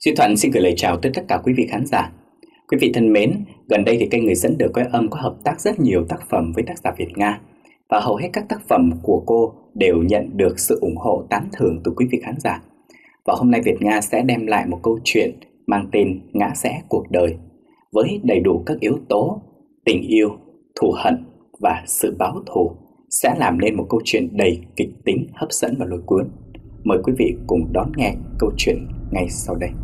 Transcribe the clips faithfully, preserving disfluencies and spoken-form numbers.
Duy Thuận xin gửi lời chào tới tất cả quý vị khán giả. Quý vị thân mến, gần đây thì kênh Người Dẫn Đời Quay Âm có hợp tác rất nhiều tác phẩm với tác giả Việt Nga. Và hầu hết các tác phẩm của cô đều nhận được sự ủng hộ tán thưởng từ quý vị khán giả. Và hôm nay Việt Nga sẽ đem lại một câu chuyện mang tên Ngã Rẽ Cuộc Đời, với đầy đủ các yếu tố tình yêu, thù hận và sự báo thù, sẽ làm nên một câu chuyện đầy kịch tính, hấp dẫn và lôi cuốn. Mời quý vị cùng đón nghe câu chuyện ngay sau đây.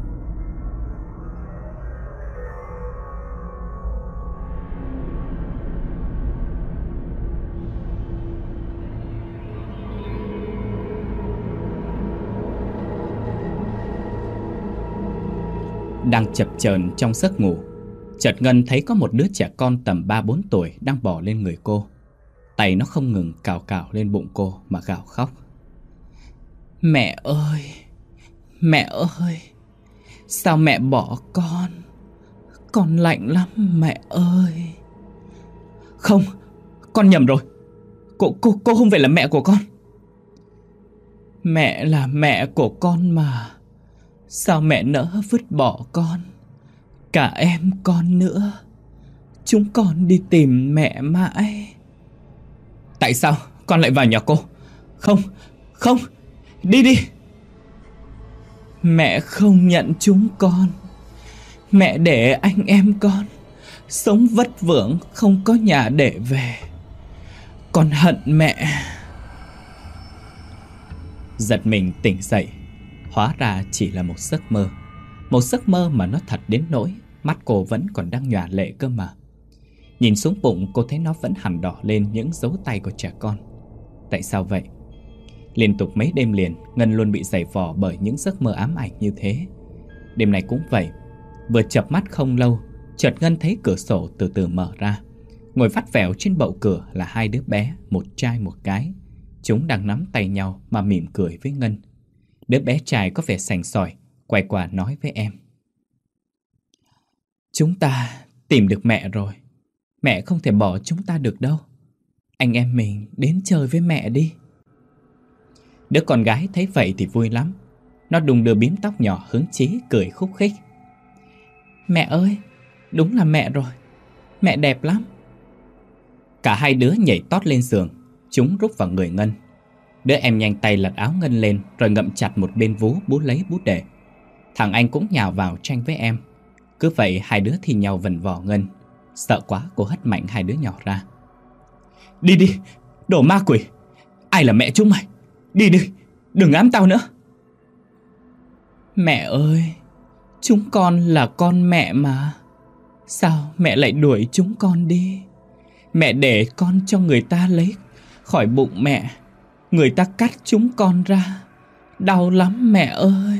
Đang chập chờn trong giấc ngủ, chợt Ngân thấy có một đứa trẻ con tầm ba bốn tuổi đang bò lên người cô. Tay nó không ngừng cào cào lên bụng cô mà gào khóc. Mẹ ơi, mẹ ơi, sao mẹ bỏ con? Con lạnh lắm mẹ ơi. Không, con nhầm rồi. Cô, cô, cô không phải là mẹ của con. Mẹ là mẹ của con mà. Sao mẹ nỡ vứt bỏ con, cả em con nữa? Chúng con đi tìm mẹ mãi. Tại sao con lại vào nhà cô? Không, không, đi đi. Mẹ không nhận chúng con. Mẹ để anh em con sống vất vưởng, không có nhà để về. Con hận mẹ. Giật mình tỉnh dậy, hóa ra chỉ là một giấc mơ. Một giấc mơ mà nó thật đến nỗi mắt cô vẫn còn đang nhòa lệ cơ mà. Nhìn xuống bụng cô thấy nó vẫn hằn đỏ lên những dấu tay của trẻ con. Tại sao vậy? Liên tục mấy đêm liền, Ngân luôn bị giày vò bởi những giấc mơ ám ảnh như thế. Đêm này cũng vậy. Vừa chợp mắt không lâu, chợt Ngân thấy cửa sổ từ từ mở ra. Ngồi vắt vẻo trên bậu cửa là hai đứa bé, một trai một gái. Chúng đang nắm tay nhau mà mỉm cười với Ngân. Đứa bé trai có vẻ sành sỏi, quay qua nói với em. Chúng ta tìm được mẹ rồi. Mẹ không thể bỏ chúng ta được đâu. Anh em mình đến chơi với mẹ đi. Đứa con gái thấy vậy thì vui lắm. Nó đung đưa bím tóc nhỏ hứng chí cười khúc khích. Mẹ ơi, đúng là mẹ rồi. Mẹ đẹp lắm. Cả hai đứa nhảy tót lên giường. Chúng rúc vào người Ngân. Đứa em nhanh tay lật áo Ngân lên, rồi ngậm chặt một bên vú bú lấy bú để. Thằng anh cũng nhào vào tranh với em. Cứ vậy hai đứa thì nhau vần vò Ngân. Sợ quá cô hất mạnh hai đứa nhỏ ra. Đi đi, đồ ma quỷ. Ai là mẹ chúng mày? Đi đi, đừng ám tao nữa. Mẹ ơi, chúng con là con mẹ mà. Sao mẹ lại đuổi chúng con đi? Mẹ để con cho người ta lấy khỏi bụng mẹ. Người ta cắt chúng con ra. Đau lắm mẹ ơi.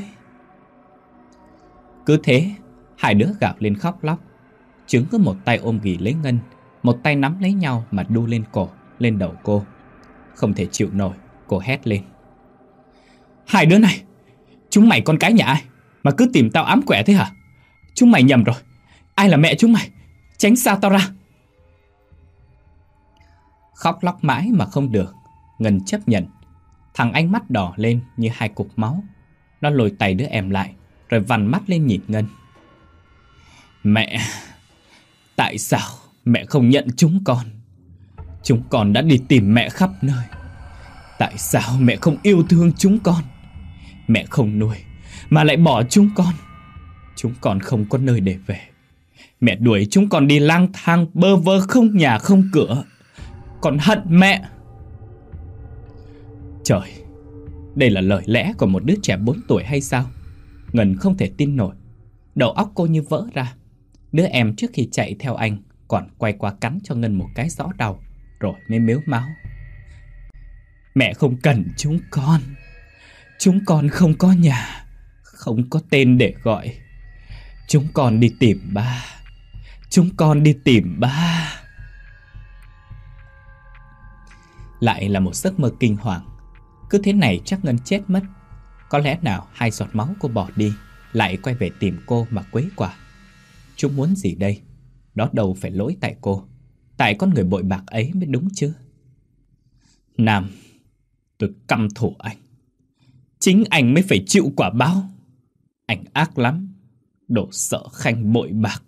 Cứ thế, hai đứa gào lên khóc lóc. Chúng cứ một tay ôm ghì lấy Ngân, một tay nắm lấy nhau mà đu lên cổ, lên đầu cô. Không thể chịu nổi, cô hét lên. Hai đứa này, chúng mày con cái nhà ai mà cứ tìm tao ám quẻ thế hả? Chúng mày nhầm rồi. Ai là mẹ chúng mày? Tránh xa tao ra. Khóc lóc mãi mà không được, Ngân chấp nhận. Thằng anh mắt đỏ lên như hai cục máu. Nó lôi tay đứa em lại, rồi vằn mắt lên nhìn Ngân. Mẹ, tại sao mẹ không nhận chúng con? Chúng con đã đi tìm mẹ khắp nơi. Tại sao mẹ không yêu thương chúng con? Mẹ không nuôi mà lại bỏ chúng con. Chúng con không có nơi để về. Mẹ đuổi chúng con đi lang thang bơ vơ không nhà không cửa. Con hận mẹ. Trời, đây là lời lẽ của một đứa trẻ bốn tuổi hay sao? Ngân không thể tin nổi. Đầu óc cô như vỡ ra. Đứa em trước khi chạy theo anh còn quay qua cắn cho Ngân một cái rõ đau, rồi mới mếu máo. Mẹ không cần chúng con. Chúng con không có nhà, không có tên để gọi. Chúng con đi tìm ba. Chúng con đi tìm ba. Lại là một giấc mơ kinh hoàng. Cứ thế này chắc Ngân chết mất. Có lẽ nào hai giọt máu cô bỏ đi lại quay về tìm cô mà quấy quả. Chúng muốn gì đây? Đó đâu phải lỗi tại cô. Tại con người bội bạc ấy mới đúng chứ. Nam, tôi căm thù anh. Chính anh mới phải chịu quả báo. Anh ác lắm, đồ sợ khanh bội bạc.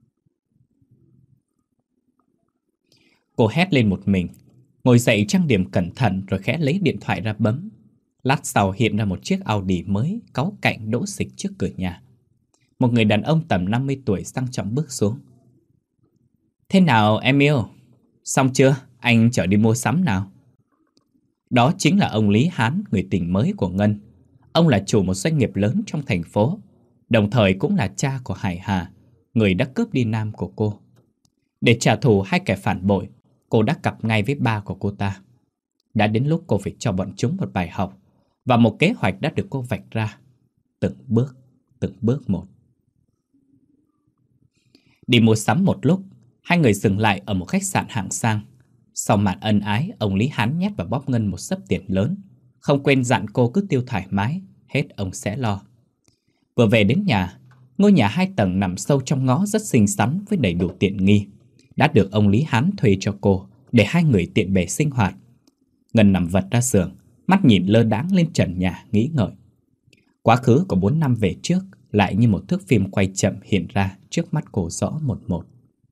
Cô hét lên một mình, ngồi dậy trang điểm cẩn thận rồi khẽ lấy điện thoại ra bấm. Lát sau hiện ra một chiếc Audi mới cáu cạnh đỗ xịch trước cửa nhà. Một người đàn ông tầm năm mươi tuổi sang trọng bước xuống. Thế nào em yêu? Xong chưa? Anh chở đi mua sắm nào. Đó chính là ông Lý Hán, người tình mới của Ngân. Ông là chủ một doanh nghiệp lớn trong thành phố, đồng thời cũng là cha của Hải Hà, người đã cướp đi Nam của cô. Để trả thù hai kẻ phản bội, cô đã cặp ngay với ba của cô ta. Đã đến lúc cô phải cho bọn chúng một bài học, và một kế hoạch đã được cô vạch ra. Từng bước, từng bước một. Đi mua sắm một lúc, hai người dừng lại ở một khách sạn hạng sang. Sau màn ân ái, ông Lý Hán nhét vào bóp Ngân một xấp tiền lớn, không quên dặn cô cứ tiêu thoải mái, hết ông sẽ lo. Vừa về đến nhà, ngôi nhà hai tầng nằm sâu trong ngõ rất xinh xắn với đầy đủ tiện nghi, đã được ông Lý Hán thuê cho cô để hai người tiện bề sinh hoạt. Ngân nằm vật ra giường, mắt nhìn lơ đãng lên trần nhà nghĩ ngợi. Quá khứ của bốn năm về trước lại như một thước phim quay chậm hiện ra trước mắt cô rõ một một.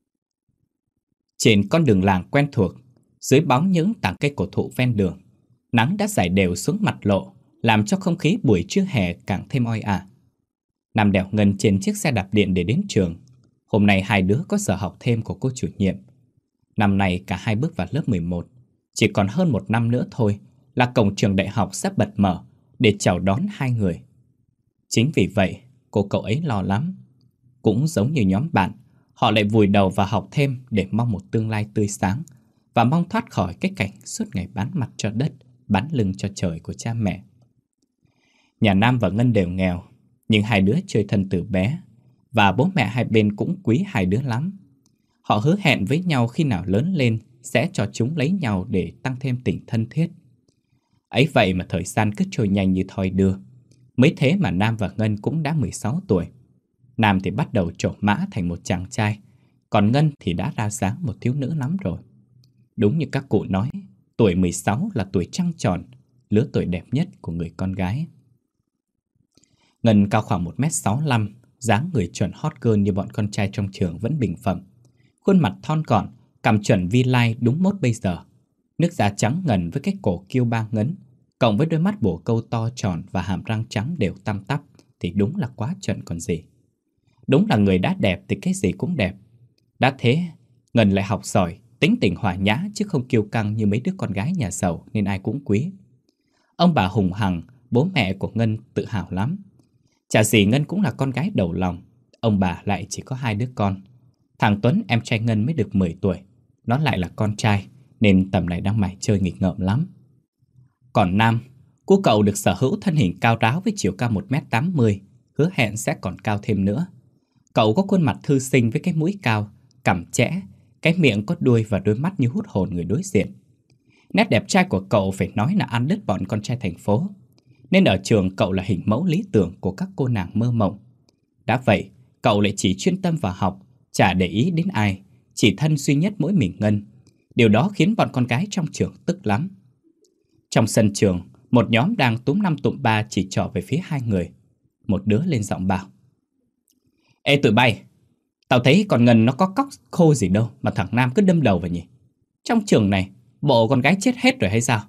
Trên con đường làng quen thuộc, dưới bóng những tảng cây cổ thụ ven đường, nắng đã rải đều xuống mặt lộ, làm cho không khí buổi trưa hè càng thêm oi ả. Nam đèo Ngân trên chiếc xe đạp điện để đến trường. Hôm nay hai đứa có giờ học thêm của cô chủ nhiệm. Năm nay cả hai bước vào lớp mười một. Chỉ còn hơn một năm nữa thôi là cổng trường đại học sẽ bật mở để chào đón hai người. Chính vì vậy cô cậu ấy lo lắm. Cũng giống như nhóm bạn, họ lại vùi đầu vào học thêm để mong một tương lai tươi sáng, và mong thoát khỏi cái cảnh suốt ngày bán mặt cho đất, bán lưng cho trời của cha mẹ. Nhà Nam và Ngân đều nghèo, nhưng hai đứa chơi thân từ bé, và bố mẹ hai bên cũng quý hai đứa lắm. Họ hứa hẹn với nhau khi nào lớn lên sẽ cho chúng lấy nhau để tăng thêm tình thân thiết. Ấy vậy mà thời gian cứ trôi nhanh như thoi đưa. Mới thế mà Nam và Ngân cũng đã mười sáu tuổi. Nam thì bắt đầu trổ mã thành một chàng trai, còn Ngân thì đã ra dáng một thiếu nữ lắm rồi. Đúng như các cụ nói, tuổi mười sáu là tuổi trăng tròn, lứa tuổi đẹp nhất của người con gái. Ngân cao khoảng một mét sáu mươi lăm, dáng người chuẩn hot girl như bọn con trai trong trường vẫn bình phẩm. Khuôn mặt thon gọn, cằm chuẩn vi lai đúng mốt bây giờ. Nước da trắng ngần với cái cổ kiêu ba ngấn, cộng với đôi mắt bổ câu to tròn và hàm răng trắng đều tăm tắp thì đúng là quá chuẩn còn gì. Đúng là người đã đẹp thì cái gì cũng đẹp. Đã thế, Ngân lại học giỏi, tính tình hòa nhã chứ không kiêu căng như mấy đứa con gái nhà giàu nên ai cũng quý. Ông bà hùng hằng, bố mẹ của Ngân tự hào lắm. Chả gì Ngân cũng là con gái đầu lòng. Ông bà lại chỉ có hai đứa con. Thằng Tuấn em trai Ngân mới được mười tuổi. Nó lại là con trai nên tầm này đang mải chơi nghịch ngợm lắm. Còn Nam, cô cậu được sở hữu thân hình cao ráo với chiều cao một mét tám mươi, hứa hẹn sẽ còn cao thêm nữa. Cậu có khuôn mặt thư sinh với cái mũi cao, cằm chẽ, cái miệng có đuôi và đôi mắt như hút hồn người đối diện. Nét đẹp trai của cậu phải nói là ăn đứt bọn con trai thành phố, nên ở trường cậu là hình mẫu lý tưởng của các cô nàng mơ mộng. Đã vậy, cậu lại chỉ chuyên tâm vào học, chả để ý đến ai, chỉ thân duy nhất mỗi mình Ngân. Điều đó khiến bọn con gái trong trường tức lắm. Trong sân trường, một nhóm đang túm năm tụm ba chỉ trỏ về phía hai người. Một đứa lên giọng bảo: Ê tụi bay, tao thấy con Ngân nó có cóc khô gì đâu mà thằng Nam cứ đâm đầu vào nhỉ? Trong trường này, bộ con gái chết hết rồi hay sao?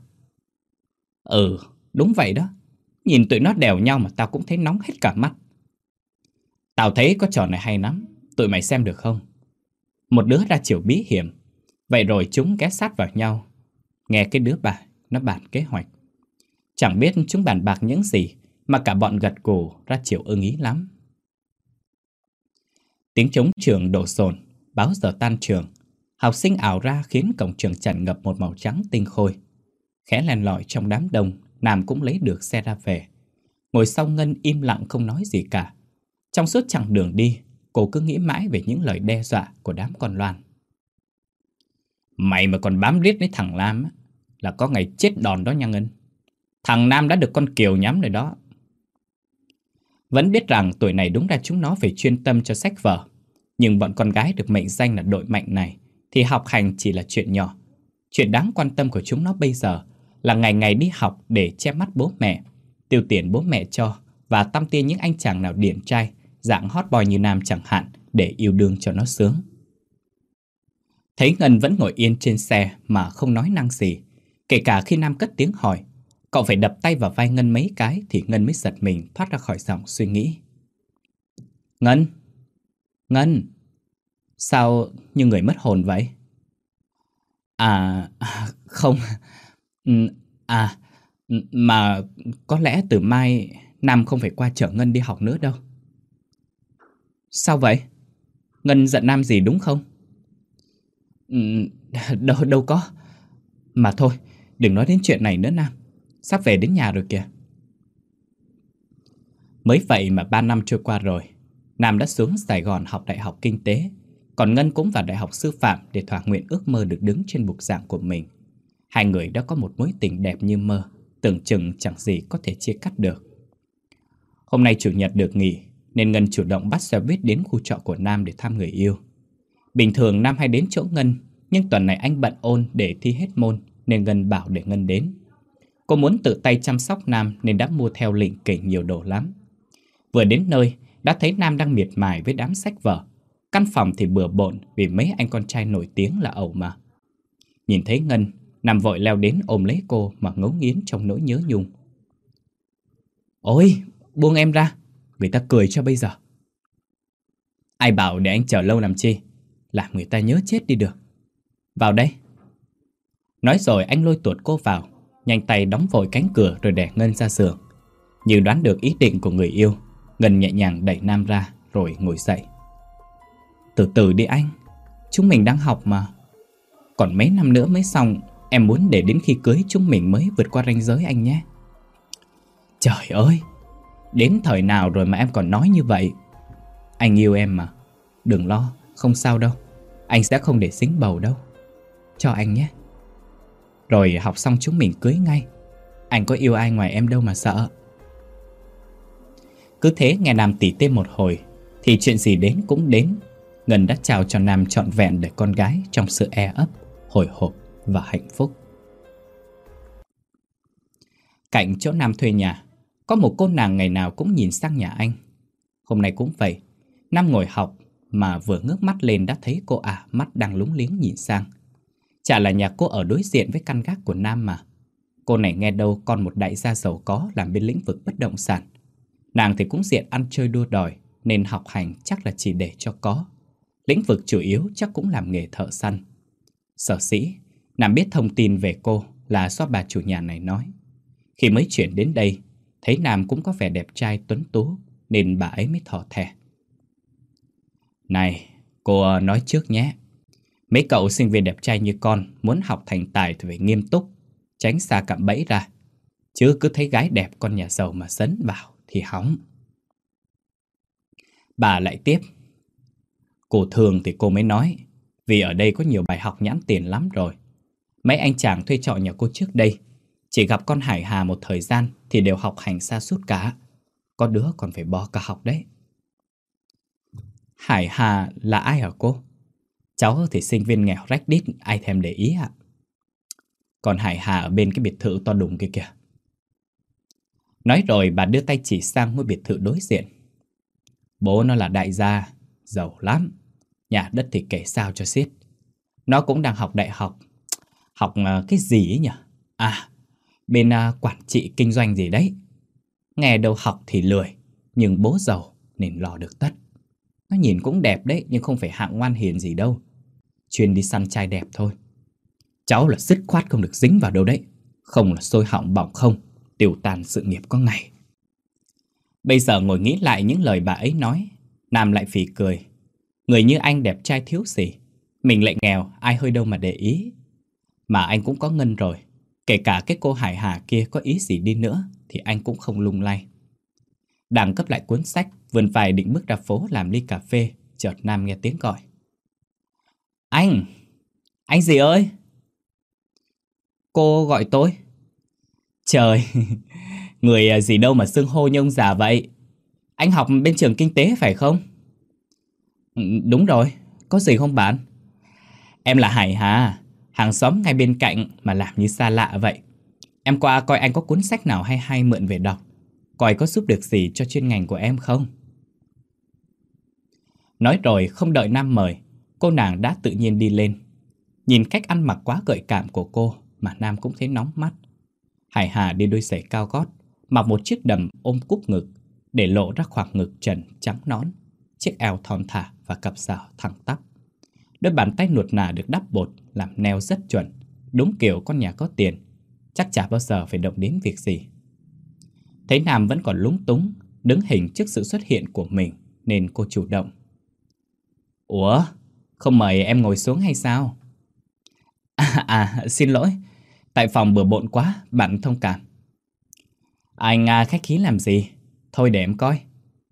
Ừ, đúng vậy đó. Nhìn tụi nó đèo nhau mà tao cũng thấy nóng hết cả mắt. Tao thấy có trò này hay lắm, tụi mày xem được không? Một đứa ra chiều bí hiểm. Vậy rồi chúng ghé sát vào nhau, nghe cái đứa bà nó bàn kế hoạch. Chẳng biết chúng bàn bạc những gì mà cả bọn gật gù ra chiều ưng ý lắm. Tiếng trống trường đổ dồn, báo giờ tan trường. Học sinh ảo ra khiến cổng trường tràn ngập một màu trắng tinh khôi. Khẽ len lỏi trong đám đông, Nam cũng lấy được xe ra về. Ngồi sau Ngân im lặng không nói gì cả. Trong suốt chặng đường đi, cô cứ nghĩ mãi về những lời đe dọa của đám con Loan. Mày mà còn bám riết với thằng Lam á, là có ngày chết đòn đó nha Ngân. Thằng Nam đã được con Kiều nhắm rồi đó. Vẫn biết rằng tuổi này đúng ra chúng nó phải chuyên tâm cho sách vở, nhưng bọn con gái được mệnh danh là đội mạnh này thì học hành chỉ là chuyện nhỏ. Chuyện đáng quan tâm của chúng nó bây giờ là ngày ngày đi học để che mắt bố mẹ, tiêu tiền bố mẹ cho và tăm tia những anh chàng nào điển trai, dạng hot boy như Nam chẳng hạn, để yêu đương cho nó sướng. Thấy Ngân vẫn ngồi yên trên xe mà không nói năng gì, kể cả khi Nam cất tiếng hỏi, cậu phải đập tay vào vai Ngân mấy cái thì Ngân mới giật mình thoát ra khỏi dòng suy nghĩ. Ngân! Ngân! Sao như người mất hồn vậy? À, không. À, mà có lẽ từ mai Nam không phải qua chở Ngân đi học nữa đâu. Sao vậy? Ngân giận Nam gì đúng không? Đâu, đâu có. Mà thôi, đừng nói đến chuyện này nữa Nam. Sắp về đến nhà rồi kìa. Mới vậy mà ba năm trôi qua rồi, Nam đã xuống Sài Gòn học đại học kinh tế, còn Ngân cũng vào đại học sư phạm để thỏa nguyện ước mơ được đứng trên bục giảng của mình. Hai người đã có một mối tình đẹp như mơ, tưởng chừng chẳng gì có thể chia cắt được. Hôm nay chủ nhật được nghỉ, nên Ngân chủ động bắt xe buýt đến khu trọ của Nam để thăm người yêu. Bình thường Nam hay đến chỗ Ngân, nhưng tuần này anh bận ôn để thi hết môn, nên Ngân bảo để Ngân đến. Cô muốn tự tay chăm sóc Nam nên đã mua theo lỉnh kỉnh nhiều đồ lắm. Vừa đến nơi, đã thấy Nam đang miệt mài với đám sách vở. Căn phòng thì bừa bộn vì mấy anh con trai nổi tiếng là ẩu mà. Nhìn thấy Ngân, Nam vội leo đến ôm lấy cô mà ngấu nghiến trong nỗi nhớ nhung. Ôi, buông em ra, người ta cười cho bây giờ. Ai bảo để anh chờ lâu làm chi, làm người ta nhớ chết đi được. Vào đây. Nói rồi anh lôi tuột cô vào, nhanh tay đóng vội cánh cửa rồi đẩy Ngân ra giường. Như đoán được ý định của người yêu, Ngân nhẹ nhàng đẩy Nam ra rồi ngồi dậy. Từ từ đi anh, chúng mình đang học mà. Còn mấy năm nữa mới xong, em muốn để đến khi cưới chúng mình mới vượt qua ranh giới anh nhé. Trời ơi, đến thời nào rồi mà em còn nói như vậy? Anh yêu em mà, đừng lo, không sao đâu. Anh sẽ không để dính bầu đâu. Cho anh nhé. Rồi học xong chúng mình cưới ngay. Anh có yêu ai ngoài em đâu mà sợ. Cứ thế nghe Nam tỉ tê một hồi, thì chuyện gì đến cũng đến. Ngân đã trao cho Nam trọn vẹn đời con gái trong sự e ấp, hồi hộp và hạnh phúc. Cạnh chỗ Nam thuê nhà, có một cô nàng ngày nào cũng nhìn sang nhà anh. Hôm nay cũng vậy, Nam ngồi học mà vừa ngước mắt lên đã thấy cô ả mắt đang lúng liếng nhìn sang. Chả là nhà cô ở đối diện với căn gác của Nam mà. Cô này nghe đâu con một đại gia giàu có làm bên lĩnh vực bất động sản. Nàng thì cũng diện ăn chơi đua đòi, nên học hành chắc là chỉ để cho có. Lĩnh vực chủ yếu chắc cũng làm nghề thợ săn. Sở dĩ Nam biết thông tin về cô là do bà chủ nhà này nói. Khi mới chuyển đến đây, thấy Nam cũng có vẻ đẹp trai tuấn tú, nên bà ấy mới thỏ thẻ. Này, cô nói trước nhé. Mấy cậu sinh viên đẹp trai như con muốn học thành tài thì phải nghiêm túc, tránh xa cạm bẫy ra. Chứ cứ thấy gái đẹp con nhà giàu mà sấn vào thì hỏng. Bà lại tiếp. Cô thường thì cô mới nói, vì ở đây có nhiều bài học nhãn tiền lắm rồi. Mấy anh chàng thuê trọ nhà cô trước đây, chỉ gặp con Hải Hà một thời gian thì đều học hành sa sút cả. Có đứa còn phải bỏ cả học đấy. Hải Hà là ai hả cô? Cháu thì sinh viên nghèo rách đít, ai thèm để ý ạ. Còn Hải Hà ở bên cái biệt thự to đùng kia kìa. Nói rồi bà đưa tay chỉ sang ngôi biệt thự đối diện. Bố nó là đại gia, giàu lắm. Nhà đất thì kể sao cho xiết. Nó cũng đang học đại học. Học cái gì ấy nhỉ? À, bên uh, quản trị kinh doanh gì đấy. Nghe đâu học thì lười, nhưng bố giàu nên lo được tất. Nó nhìn cũng đẹp đấy, nhưng không phải hạng ngoan hiền gì đâu. Chuyên đi săn trai đẹp thôi. Cháu là dứt khoát không được dính vào đâu đấy. Không là sôi họng bỏng không, tiêu tan sự nghiệp có ngày. Bây giờ ngồi nghĩ lại những lời bà ấy nói, Nam lại phì cười. Người như anh đẹp trai thiếu gì, mình lại nghèo, ai hơi đâu mà để ý. Mà anh cũng có Ngân rồi. Kể cả cái cô Hải Hà kia có ý gì đi nữa thì anh cũng không lung lay. Đang cấp lại cuốn sách, vươn vai định bước ra phố làm ly cà phê, chợt Nam nghe tiếng gọi. Anh! Anh gì ơi? Cô gọi tôi? Trời! Người gì đâu mà xưng hô như ông già vậy? Anh học bên trường kinh tế phải không? Đúng rồi, có gì không bạn? Em là Hải Hà, hàng xóm ngay bên cạnh mà làm như xa lạ vậy. Em qua coi anh có cuốn sách nào hay hay mượn về đọc. coi có giúp được gì cho chuyên ngành của em không. Nói rồi không đợi Nam mời, cô nàng đã tự nhiên đi lên. Nhìn cách ăn mặc quá gợi cảm của cô mà Nam cũng thấy nóng mắt. Hải Hà đi đôi giày cao gót, mặc một chiếc đầm ôm cúp ngực, để lộ ra khoảng ngực trần trắng nõn, chiếc eo thon thả và cặp sào thẳng tắp. Đôi bàn tay nuột nà được đắp bột làm neo rất chuẩn, đúng kiểu con nhà có tiền, chắc chả bao giờ phải động đến việc gì. Thấy Nam vẫn còn lúng túng, đứng hình trước sự xuất hiện của mình, nên cô chủ động. Ủa, không mời em ngồi xuống hay sao? À, à xin lỗi, tại phòng bừa bộn quá, bạn thông cảm. Anh à, khách khí làm gì? Thôi để em coi.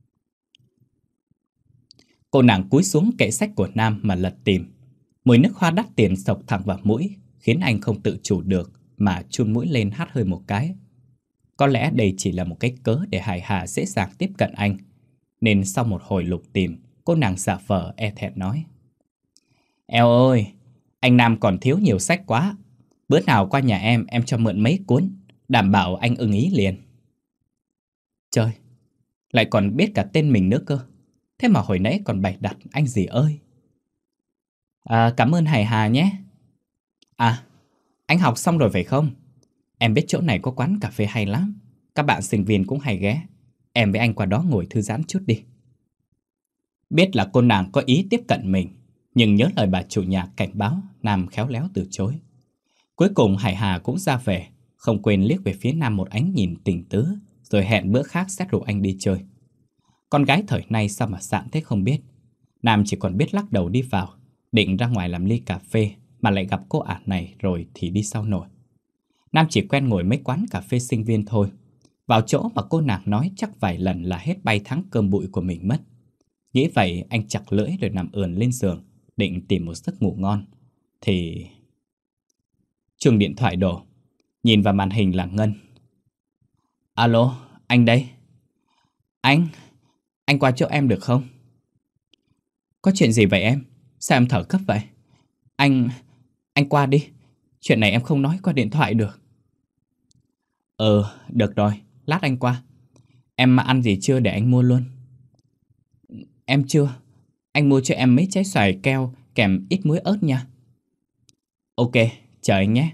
Cô nàng cúi xuống kệ sách của Nam mà lật tìm. Mùi nước hoa đắt tiền xộc thẳng vào mũi, khiến anh không tự chủ được mà chun mũi lên hắt hơi một cái. Có lẽ đây chỉ là một cái cớ để Hải Hà dễ dàng tiếp cận anh, nên sau một hồi lục tìm, cô nàng giả vờ e thẹn nói. Eo ơi, anh Nam còn thiếu nhiều sách quá. Bữa nào qua nhà em, em cho mượn mấy cuốn, đảm bảo anh ưng ý liền. Trời, lại còn biết cả tên mình nữa cơ. Thế mà hồi nãy còn bày đặt anh gì ơi. À, cảm ơn Hải Hà nhé. À, anh học xong rồi phải không? Em biết chỗ này có quán cà phê hay lắm. Các bạn sinh viên cũng hay ghé. Em với anh qua đó ngồi thư giãn chút đi. Biết là cô nàng có ý tiếp cận mình, nhưng nhớ lời bà chủ nhà cảnh báo, Nam khéo léo từ chối. Cuối cùng Hải Hà cũng ra về, không quên liếc về phía Nam một ánh nhìn tình tứ, rồi hẹn bữa khác sẽ rủ anh đi chơi. Con gái thời nay sao mà sạn thế không biết. Nam chỉ còn biết lắc đầu đi vào, định ra ngoài làm ly cà phê, mà lại gặp cô ả này rồi thì đi sao nổi. Nam chỉ quen ngồi mấy quán cà phê sinh viên thôi. Vào chỗ mà cô nàng nói chắc vài lần là hết bay tháng cơm bụi của mình mất. Nghĩ vậy anh chặt lưỡi rồi nằm ườn lên giường, định tìm một giấc ngủ ngon. Thì... chuông điện thoại đổ. Nhìn vào màn hình là Ngân. Alo, anh đây. Anh, anh qua chỗ em được không? Có chuyện gì vậy em? Sao em thở gấp vậy? Anh, anh qua đi. Chuyện này em không nói qua điện thoại được. Ừ, được rồi, lát anh qua. Em ăn gì chưa để anh mua luôn? Em chưa. Anh mua cho em mấy trái xoài keo kèm ít muối ớt nha. Ok, chờ anh nhé.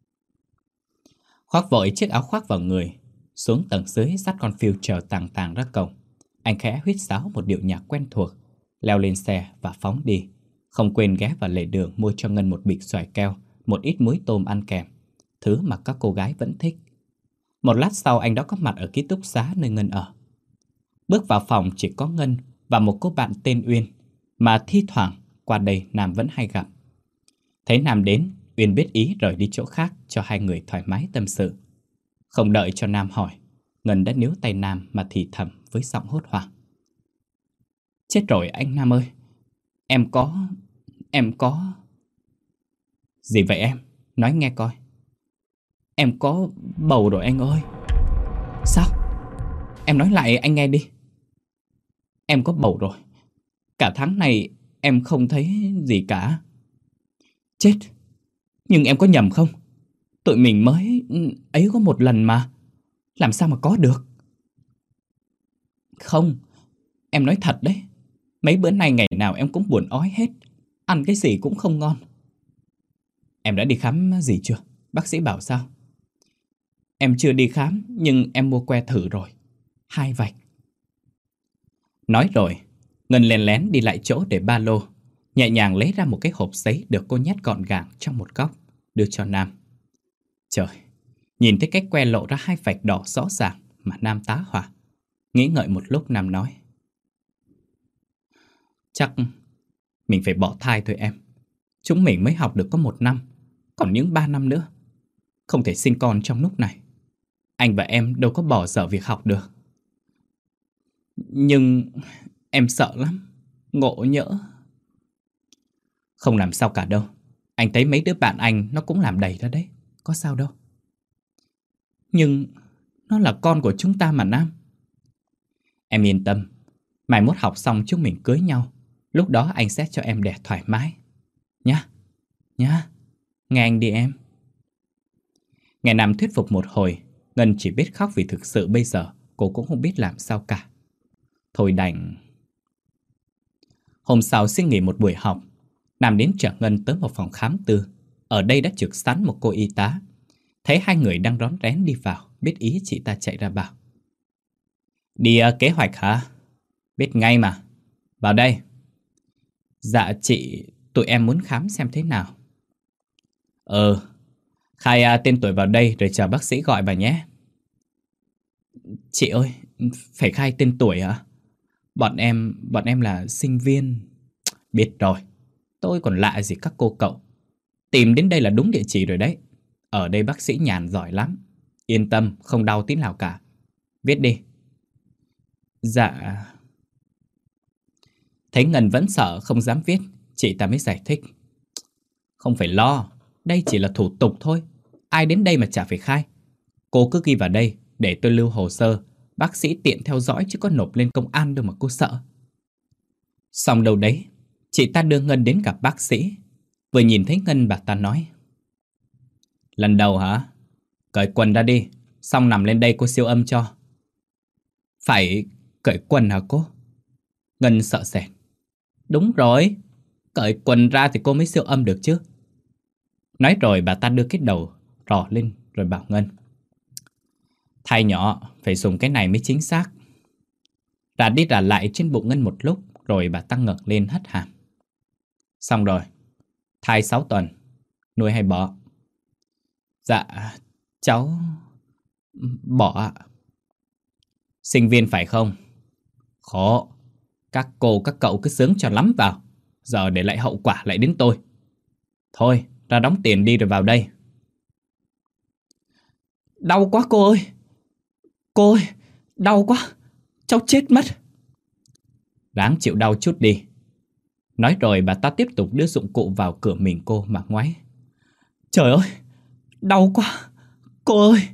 Khoác vội chiếc áo khoác vào người, xuống tầng dưới dắt con Future tàng tàng ra cổng. Anh khẽ huýt sáo một điệu nhạc quen thuộc, leo lên xe và phóng đi. Không quên ghé vào lề đường mua cho Ngân một bịch xoài keo, một ít muối tôm ăn kèm, thứ mà các cô gái vẫn thích. Một lát sau anh đã có mặt ở ký túc xá nơi Ngân ở. Bước vào phòng chỉ có Ngân và một cô bạn tên Uyên, mà thi thoảng qua đây Nam vẫn hay gặp. Thấy Nam đến, Uyên biết ý rời đi chỗ khác cho hai người thoải mái tâm sự. Không đợi cho Nam hỏi, Ngân đã níu tay Nam mà thì thầm với giọng hốt hoảng. Chết rồi anh Nam ơi, em có... em có... Gì vậy em? Nói nghe coi. Em có bầu rồi anh ơi. Sao? Em nói lại anh nghe đi. Em có bầu rồi. Cả tháng này em không thấy gì cả. Chết. Nhưng em có nhầm không? Tụi mình mới ấy có một lần mà. Làm sao mà có được? Không, em nói thật đấy. Mấy bữa nay ngày nào em cũng buồn ói hết. Ăn cái gì cũng không ngon. Em đã đi khám gì chưa? Bác sĩ bảo sao? Em chưa đi khám, nhưng em mua que thử rồi. Hai vạch. Nói rồi, Ngân lén lén đi lại chỗ để ba lô, nhẹ nhàng lấy ra một cái hộp giấy được cô nhét gọn gàng trong một góc, đưa cho Nam. Trời, nhìn thấy cái que lộ ra hai vạch đỏ rõ ràng mà Nam tá hỏa. Nghĩ ngợi một lúc Nam nói. Chắc mình phải bỏ thai thôi em. Chúng mình mới học được có một năm, còn những ba năm nữa. Không thể sinh con trong lúc này. Anh và em đâu có bỏ dở việc học được. Nhưng em sợ lắm. Ngộ nhỡ. Không làm sao cả đâu. Anh thấy mấy đứa bạn anh nó cũng làm đầy ra đấy. Có sao đâu. Nhưng nó là con của chúng ta mà Nam. Em yên tâm. Mai mốt học xong chúng mình cưới nhau. Lúc đó anh sẽ cho em đẻ thoải mái. Nhá. Nhá. Nghe anh đi em. Nghe Nam thuyết phục một hồi, Ngân chỉ biết khóc vì thực sự bây giờ cô cũng không biết làm sao cả. Thôi đành. Hôm sau xin nghỉ một buổi học, Nam đến chở Ngân tới một phòng khám tư. Ở đây đã trực sẵn một cô y tá. Thấy hai người đang rón rén đi vào, biết ý chị ta chạy ra bảo: Đi uh, kế hoạch hả? Biết ngay mà. Vào đây. Dạ chị, tụi em muốn khám xem thế nào. Ừ, khai uh, tên tuổi vào đây rồi chờ bác sĩ gọi bà nhé. Chị ơi, phải khai tên tuổi hả? Bọn em, bọn em là sinh viên. Biết rồi, tôi còn lạ gì các cô cậu. Tìm đến đây là đúng địa chỉ rồi đấy. Ở đây bác sĩ nhàn giỏi lắm. Yên tâm, không đau tí nào cả. Viết đi. Dạ. Thấy Ngân vẫn sợ không dám viết, chị ta mới giải thích. Không phải lo, đây chỉ là thủ tục thôi. Ai đến đây mà chả phải khai. Cô cứ ghi vào đây để tôi lưu hồ sơ. Bác sĩ tiện theo dõi chứ có nộp lên công an đâu mà cô sợ. Xong đâu đấy, chị ta đưa Ngân đến gặp bác sĩ. Vừa nhìn thấy Ngân, bà ta nói: Lần đầu hả? Cởi quần ra đi, xong nằm lên đây cô siêu âm cho. Phải cởi quần hả cô? Ngân sợ sệt. Đúng rồi, cởi quần ra thì cô mới siêu âm được chứ. Nói rồi bà ta đưa cái đầu rò lên rồi bảo Ngân: Thai nhỏ, phải dùng cái này mới chính xác. Rà đi rà lại trên bụng Ngân một lúc, rồi bà ta ngẩng lên hất hàm. Xong rồi, thai sáu tuần, nuôi hay bỏ? Dạ, cháu... bỏ ạ. Sinh viên phải không? Khổ, các cô các cậu cứ sướng cho lắm vào. Giờ để lại hậu quả lại đến tôi. Thôi, ra đóng tiền đi rồi vào đây. Đau quá cô ơi. Cô ơi, đau quá. Cháu chết mất. Ráng chịu đau chút đi. Nói rồi bà ta tiếp tục đưa dụng cụ vào cửa mình cô mà ngoáy. Trời ơi, đau quá. Cô ơi.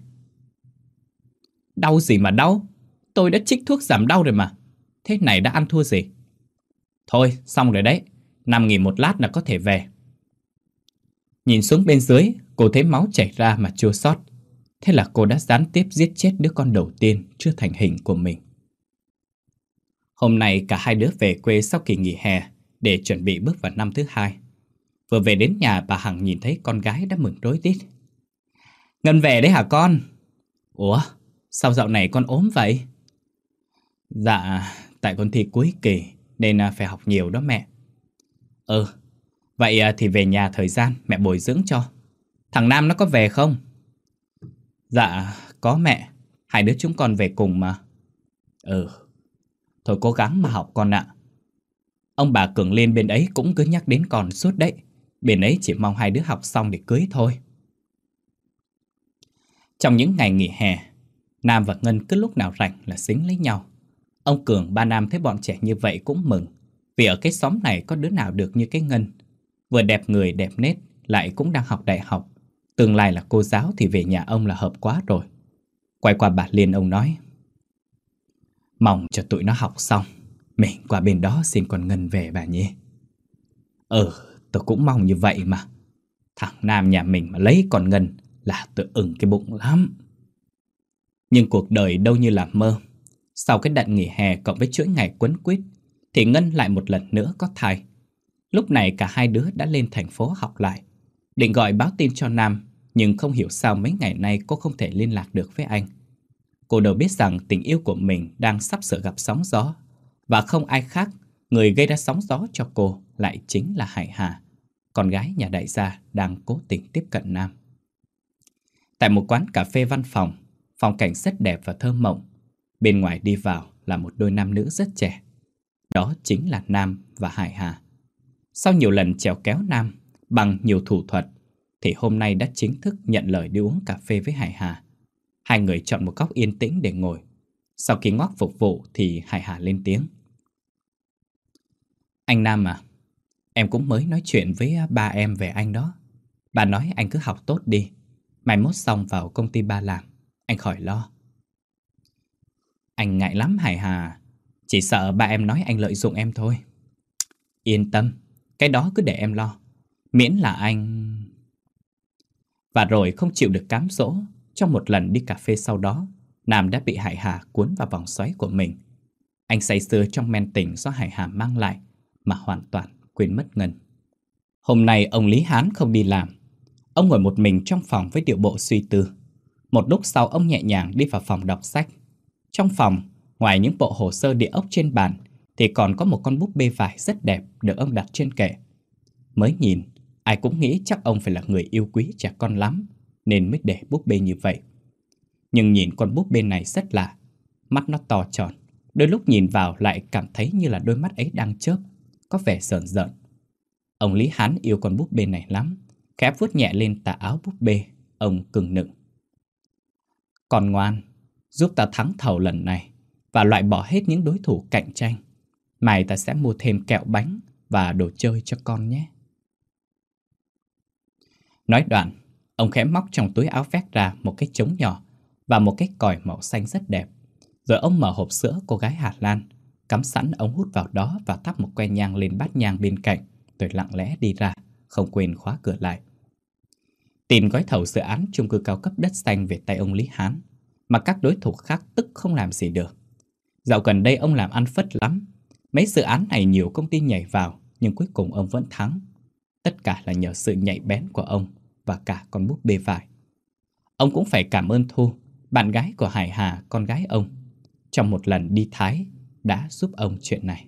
Đau gì mà đau? Tôi đã trích thuốc giảm đau rồi mà. Thế này đã ăn thua gì? Thôi, xong rồi đấy. Nằm nghỉ một lát là có thể về. Nhìn xuống bên dưới, cô thấy máu chảy ra mà chua xót. Thế là cô đã gián tiếp giết chết đứa con đầu tiên chưa thành hình của mình. Hôm nay cả hai đứa về quê sau kỳ nghỉ hè để chuẩn bị bước vào năm thứ hai. Vừa về đến nhà, bà Hằng nhìn thấy con gái đã mừng rối rít. Ngân về đấy hả con? Ủa, sao dạo này con ốm vậy? Dạ, tại con thi cuối kỳ nên phải học nhiều đó mẹ. Ừ, vậy thì về nhà thời gian mẹ bồi dưỡng cho. Thằng Nam nó có về không? Dạ, có mẹ. Hai đứa chúng con về cùng mà. Ừ, thôi cố gắng mà học con ạ. Ông bà Cường Liên bên ấy cũng cứ nhắc đến con suốt đấy. Bên ấy chỉ mong hai đứa học xong để cưới thôi. Trong những ngày nghỉ hè, Nam và Ngân cứ lúc nào rảnh là xính lấy nhau. Ông Cường ba Nam thấy bọn trẻ như vậy cũng mừng. Vì ở cái xóm này có đứa nào được như cái Ngân. Vừa đẹp người đẹp nết, lại cũng đang học đại học. Tương lai là cô giáo thì về nhà ông là hợp quá rồi. Quay qua bà Liên, ông nói: Mong cho tụi nó học xong, mình qua bên đó xin con Ngân về bà nhé. Ừ, tôi cũng mong như vậy mà. Thằng Nam nhà mình mà lấy con Ngân là tôi ưng cái bụng lắm. Nhưng cuộc đời đâu như là mơ. Sau cái đợt nghỉ hè cộng với chuỗi ngày quấn quýt thì Ngân lại một lần nữa có thai. Lúc này cả hai đứa đã lên thành phố học lại. Định gọi báo tin cho Nam, nhưng không hiểu sao mấy ngày nay cô không thể liên lạc được với anh. Cô đâu biết rằng tình yêu của mình đang sắp sửa gặp sóng gió. Và không ai khác, người gây ra sóng gió cho cô lại chính là Hải Hà, con gái nhà đại gia đang cố tình tiếp cận Nam. Tại một quán cà phê văn phòng, phong cảnh rất đẹp và thơ mộng. Bên ngoài đi vào là một đôi nam nữ rất trẻ. Đó chính là Nam và Hải Hà. Sau nhiều lần chèo kéo Nam bằng nhiều thủ thuật, thì hôm nay đã chính thức nhận lời đi uống cà phê với Hải Hà. Hai người chọn một góc yên tĩnh để ngồi. Sau khi ngót phục vụ thì Hải Hà lên tiếng. Anh Nam à, em cũng mới nói chuyện với ba em về anh đó. Bà nói anh cứ học tốt đi, mai mốt xong vào công ty ba làm, anh khỏi lo. Anh ngại lắm Hải Hà, chỉ sợ ba em nói anh lợi dụng em thôi. Yên tâm, cái đó cứ để em lo, miễn là anh... Và rồi không chịu được cám dỗ, trong một lần đi cà phê sau đó, Nam đã bị Hải Hà cuốn vào vòng xoáy của mình. Anh say sưa trong men tình do Hải Hà mang lại mà hoàn toàn quên mất Ngân. Hôm nay ông Lý Hán không đi làm. Ông ngồi một mình trong phòng với điệu bộ suy tư. Một lúc sau ông nhẹ nhàng đi vào phòng đọc sách. Trong phòng, ngoài những bộ hồ sơ địa ốc trên bàn, thì còn có một con búp bê vải rất đẹp được ông đặt trên kệ. Mới nhìn, ai cũng nghĩ chắc ông phải là người yêu quý trẻ con lắm, nên mới để búp bê như vậy. Nhưng nhìn con búp bê này rất lạ. Mắt nó to tròn, đôi lúc nhìn vào lại cảm thấy như là đôi mắt ấy đang chớp, có vẻ rợn rợn. Ông Lý Hán yêu con búp bê này lắm, khẽ vuốt nhẹ lên tà áo búp bê. Ông cưng nựng: "Con ngoan, giúp ta thắng thầu lần này và loại bỏ hết những đối thủ cạnh tranh. Mai ta sẽ mua thêm kẹo bánh và đồ chơi cho con nhé." Nói đoạn, ông khẽ móc trong túi áo vest ra một cái trống nhỏ và một cái còi màu xanh rất đẹp. Rồi ông mở hộp sữa cô gái Hà Lan, cắm sẵn ống hút vào đó và thắp một que nhang lên bát nhang bên cạnh, rồi lặng lẽ đi ra, không quên khóa cửa lại. Tìm gói thầu dự án chung cư cao cấp đất xanh về tay ông Lý Hán, mà các đối thủ khác tức không làm gì được. Dạo gần đây ông làm ăn phất lắm. Mấy dự án này nhiều công ty nhảy vào, nhưng cuối cùng ông vẫn thắng. Tất cả là nhờ sự nhạy bén của ông và cả con búp bê vải. Ông cũng phải cảm ơn Thu, bạn gái của Hải Hà, con gái ông, trong một lần đi Thái đã giúp ông chuyện này.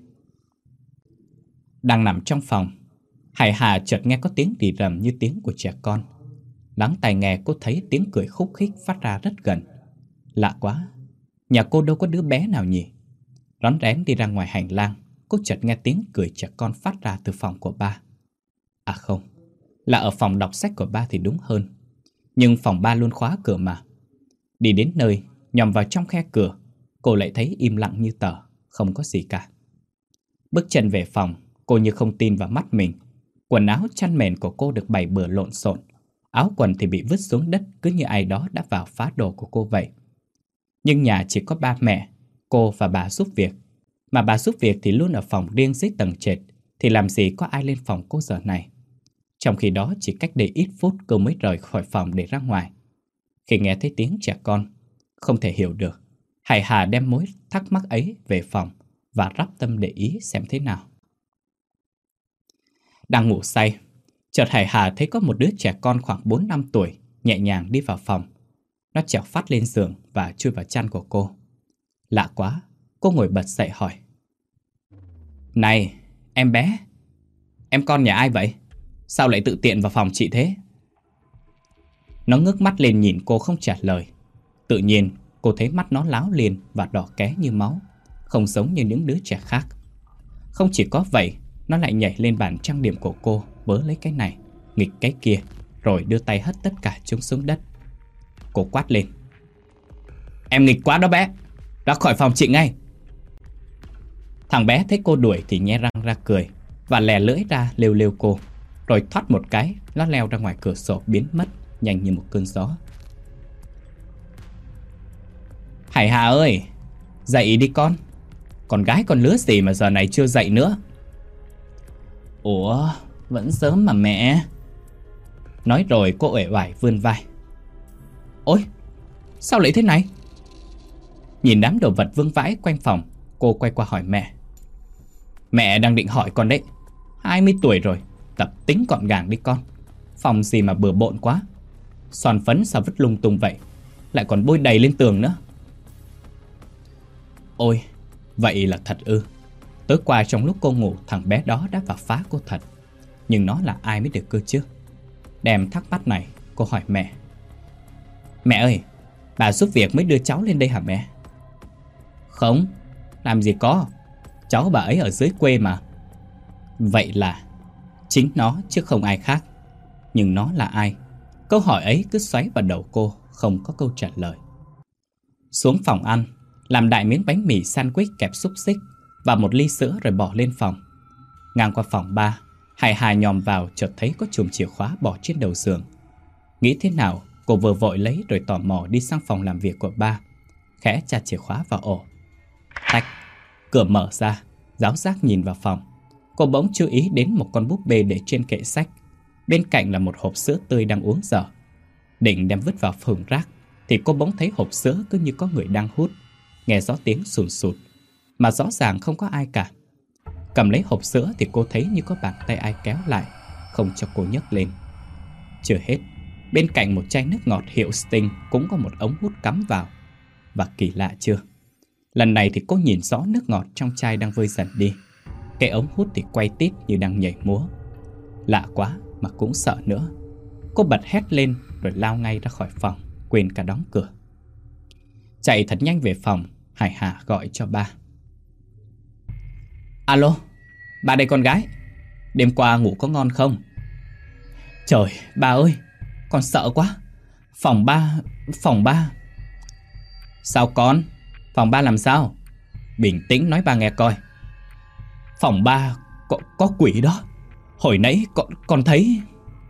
Đang nằm trong phòng, Hải Hà chợt nghe có tiếng rì rầm như tiếng của trẻ con. Lắng tai nghe, cô thấy tiếng cười khúc khích phát ra rất gần. Lạ quá, nhà cô đâu có đứa bé nào nhỉ? Rón rén đi ra ngoài hành lang, cô chợt nghe tiếng cười trẻ con phát ra từ phòng của ba. À không, là ở phòng đọc sách của ba thì đúng hơn. Nhưng phòng ba luôn khóa cửa mà. Đi đến nơi, nhòm vào trong khe cửa, cô lại thấy im lặng như tờ, không có gì cả. Bước chân về phòng, cô như không tin vào mắt mình. Quần áo chăn mền của cô được bày bừa lộn xộn, áo quần thì bị vứt xuống đất, cứ như ai đó đã vào phá đồ của cô vậy. Nhưng nhà chỉ có ba mẹ, cô và bà giúp việc. Mà bà giúp việc thì luôn ở phòng riêng dưới tầng trệt, thì làm gì có ai lên phòng cô giờ này. Trong khi đó chỉ cách đây ít phút cô mới rời khỏi phòng để ra ngoài. Khi nghe thấy tiếng trẻ con, không thể hiểu được, Hải Hà đem mối thắc mắc ấy về phòng và rắp tâm để ý xem thế nào. Đang ngủ say, chợt Hải Hà thấy có một đứa trẻ con khoảng bốn năm tuổi nhẹ nhàng đi vào phòng. Nó trèo phát lên giường và chui vào chăn của cô. Lạ quá, cô ngồi bật dậy hỏi: "Này, em bé, em con nhà ai vậy? Sao lại tự tiện vào phòng chị thế?" Nó ngước mắt lên nhìn cô không trả lời. Tự nhiên cô thấy mắt nó láo liền và đỏ ké như máu, không giống như những đứa trẻ khác. Không chỉ có vậy, nó lại nhảy lên bàn trang điểm của cô, vớ lấy cái này, nghịch cái kia, rồi đưa tay hất tất cả chúng xuống đất. Cô quát lên: "Em nghịch quá đó bé, ra khỏi phòng chị ngay." Thằng bé thấy cô đuổi thì nhe răng ra cười và lè lưỡi ra lêu lêu cô, rồi thoát một cái, nó leo ra ngoài cửa sổ biến mất nhanh như một cơn gió. "Hải Hà ơi, dậy đi con. Con gái con lứa gì mà giờ này chưa dậy nữa?" "Ủa, vẫn sớm mà mẹ." Nói rồi cô uể oải vươn vai. "Ôi, sao lại thế này?" Nhìn đám đồ vật vương vãi quanh phòng, cô quay qua hỏi mẹ. "Mẹ đang định hỏi con đấy. hai mươi tuổi rồi, tập tính gọn gàng đi con. Phòng gì mà bừa bộn quá. Son phấn sao vứt lung tung vậy, lại còn bôi đầy lên tường nữa." "Ôi, vậy là thật ư?" Tối qua trong lúc cô ngủ, thằng bé đó đã vào phá cô thật. Nhưng nó là ai mới được cơ chứ? Đem thắc mắc này, cô hỏi mẹ. "Mẹ ơi, bà giúp việc mới đưa cháu lên đây hả mẹ?" "Không, làm gì có. Cháu bà ấy ở dưới quê mà." "Vậy là chính nó chứ không ai khác. Nhưng nó là ai?" Câu hỏi ấy cứ xoáy vào đầu cô, không có câu trả lời. Xuống phòng ăn, làm đại miếng bánh mì sandwich kẹp xúc xích và một ly sữa rồi bỏ lên phòng. Ngang qua phòng ba, Hải Hà nhòm vào chợt thấy có chùm chìa khóa bỏ trên đầu giường. Nghĩ thế nào, cô vừa vội lấy rồi tò mò đi sang phòng làm việc của ba, khẽ chà chìa khóa vào ổ. Tách, cửa mở ra, giáo giác nhìn vào phòng. Cô bỗng chú ý đến một con búp bê để trên kệ sách. Bên cạnh là một hộp sữa tươi đang uống dở. Định đem vứt vào thùng rác thì cô bỗng thấy hộp sữa cứ như có người đang hút, nghe rõ tiếng sùn sụt, mà rõ ràng không có ai cả. Cầm lấy hộp sữa thì cô thấy như có bàn tay ai kéo lại, không cho cô nhấc lên. Chưa hết, bên cạnh một chai nước ngọt hiệu Sting cũng có một ống hút cắm vào. Và kỳ lạ chưa? Lần này thì cô nhìn rõ nước ngọt trong chai đang vơi dần đi. Cái ống hút thì quay tít như đang nhảy múa. Lạ quá mà cũng sợ nữa. Cô bật hét lên rồi lao ngay ra khỏi phòng, quên cả đóng cửa. Chạy thật nhanh về phòng, Hải Hà gọi cho ba. Alo, ba đây con gái. Đêm qua ngủ có ngon không? Trời, ba ơi, con sợ quá. Phòng ba, phòng ba. Sao con? Phòng ba làm sao? Bình tĩnh nói ba nghe coi. Phòng ba có, có quỷ đó. Hồi nãy con, con thấy.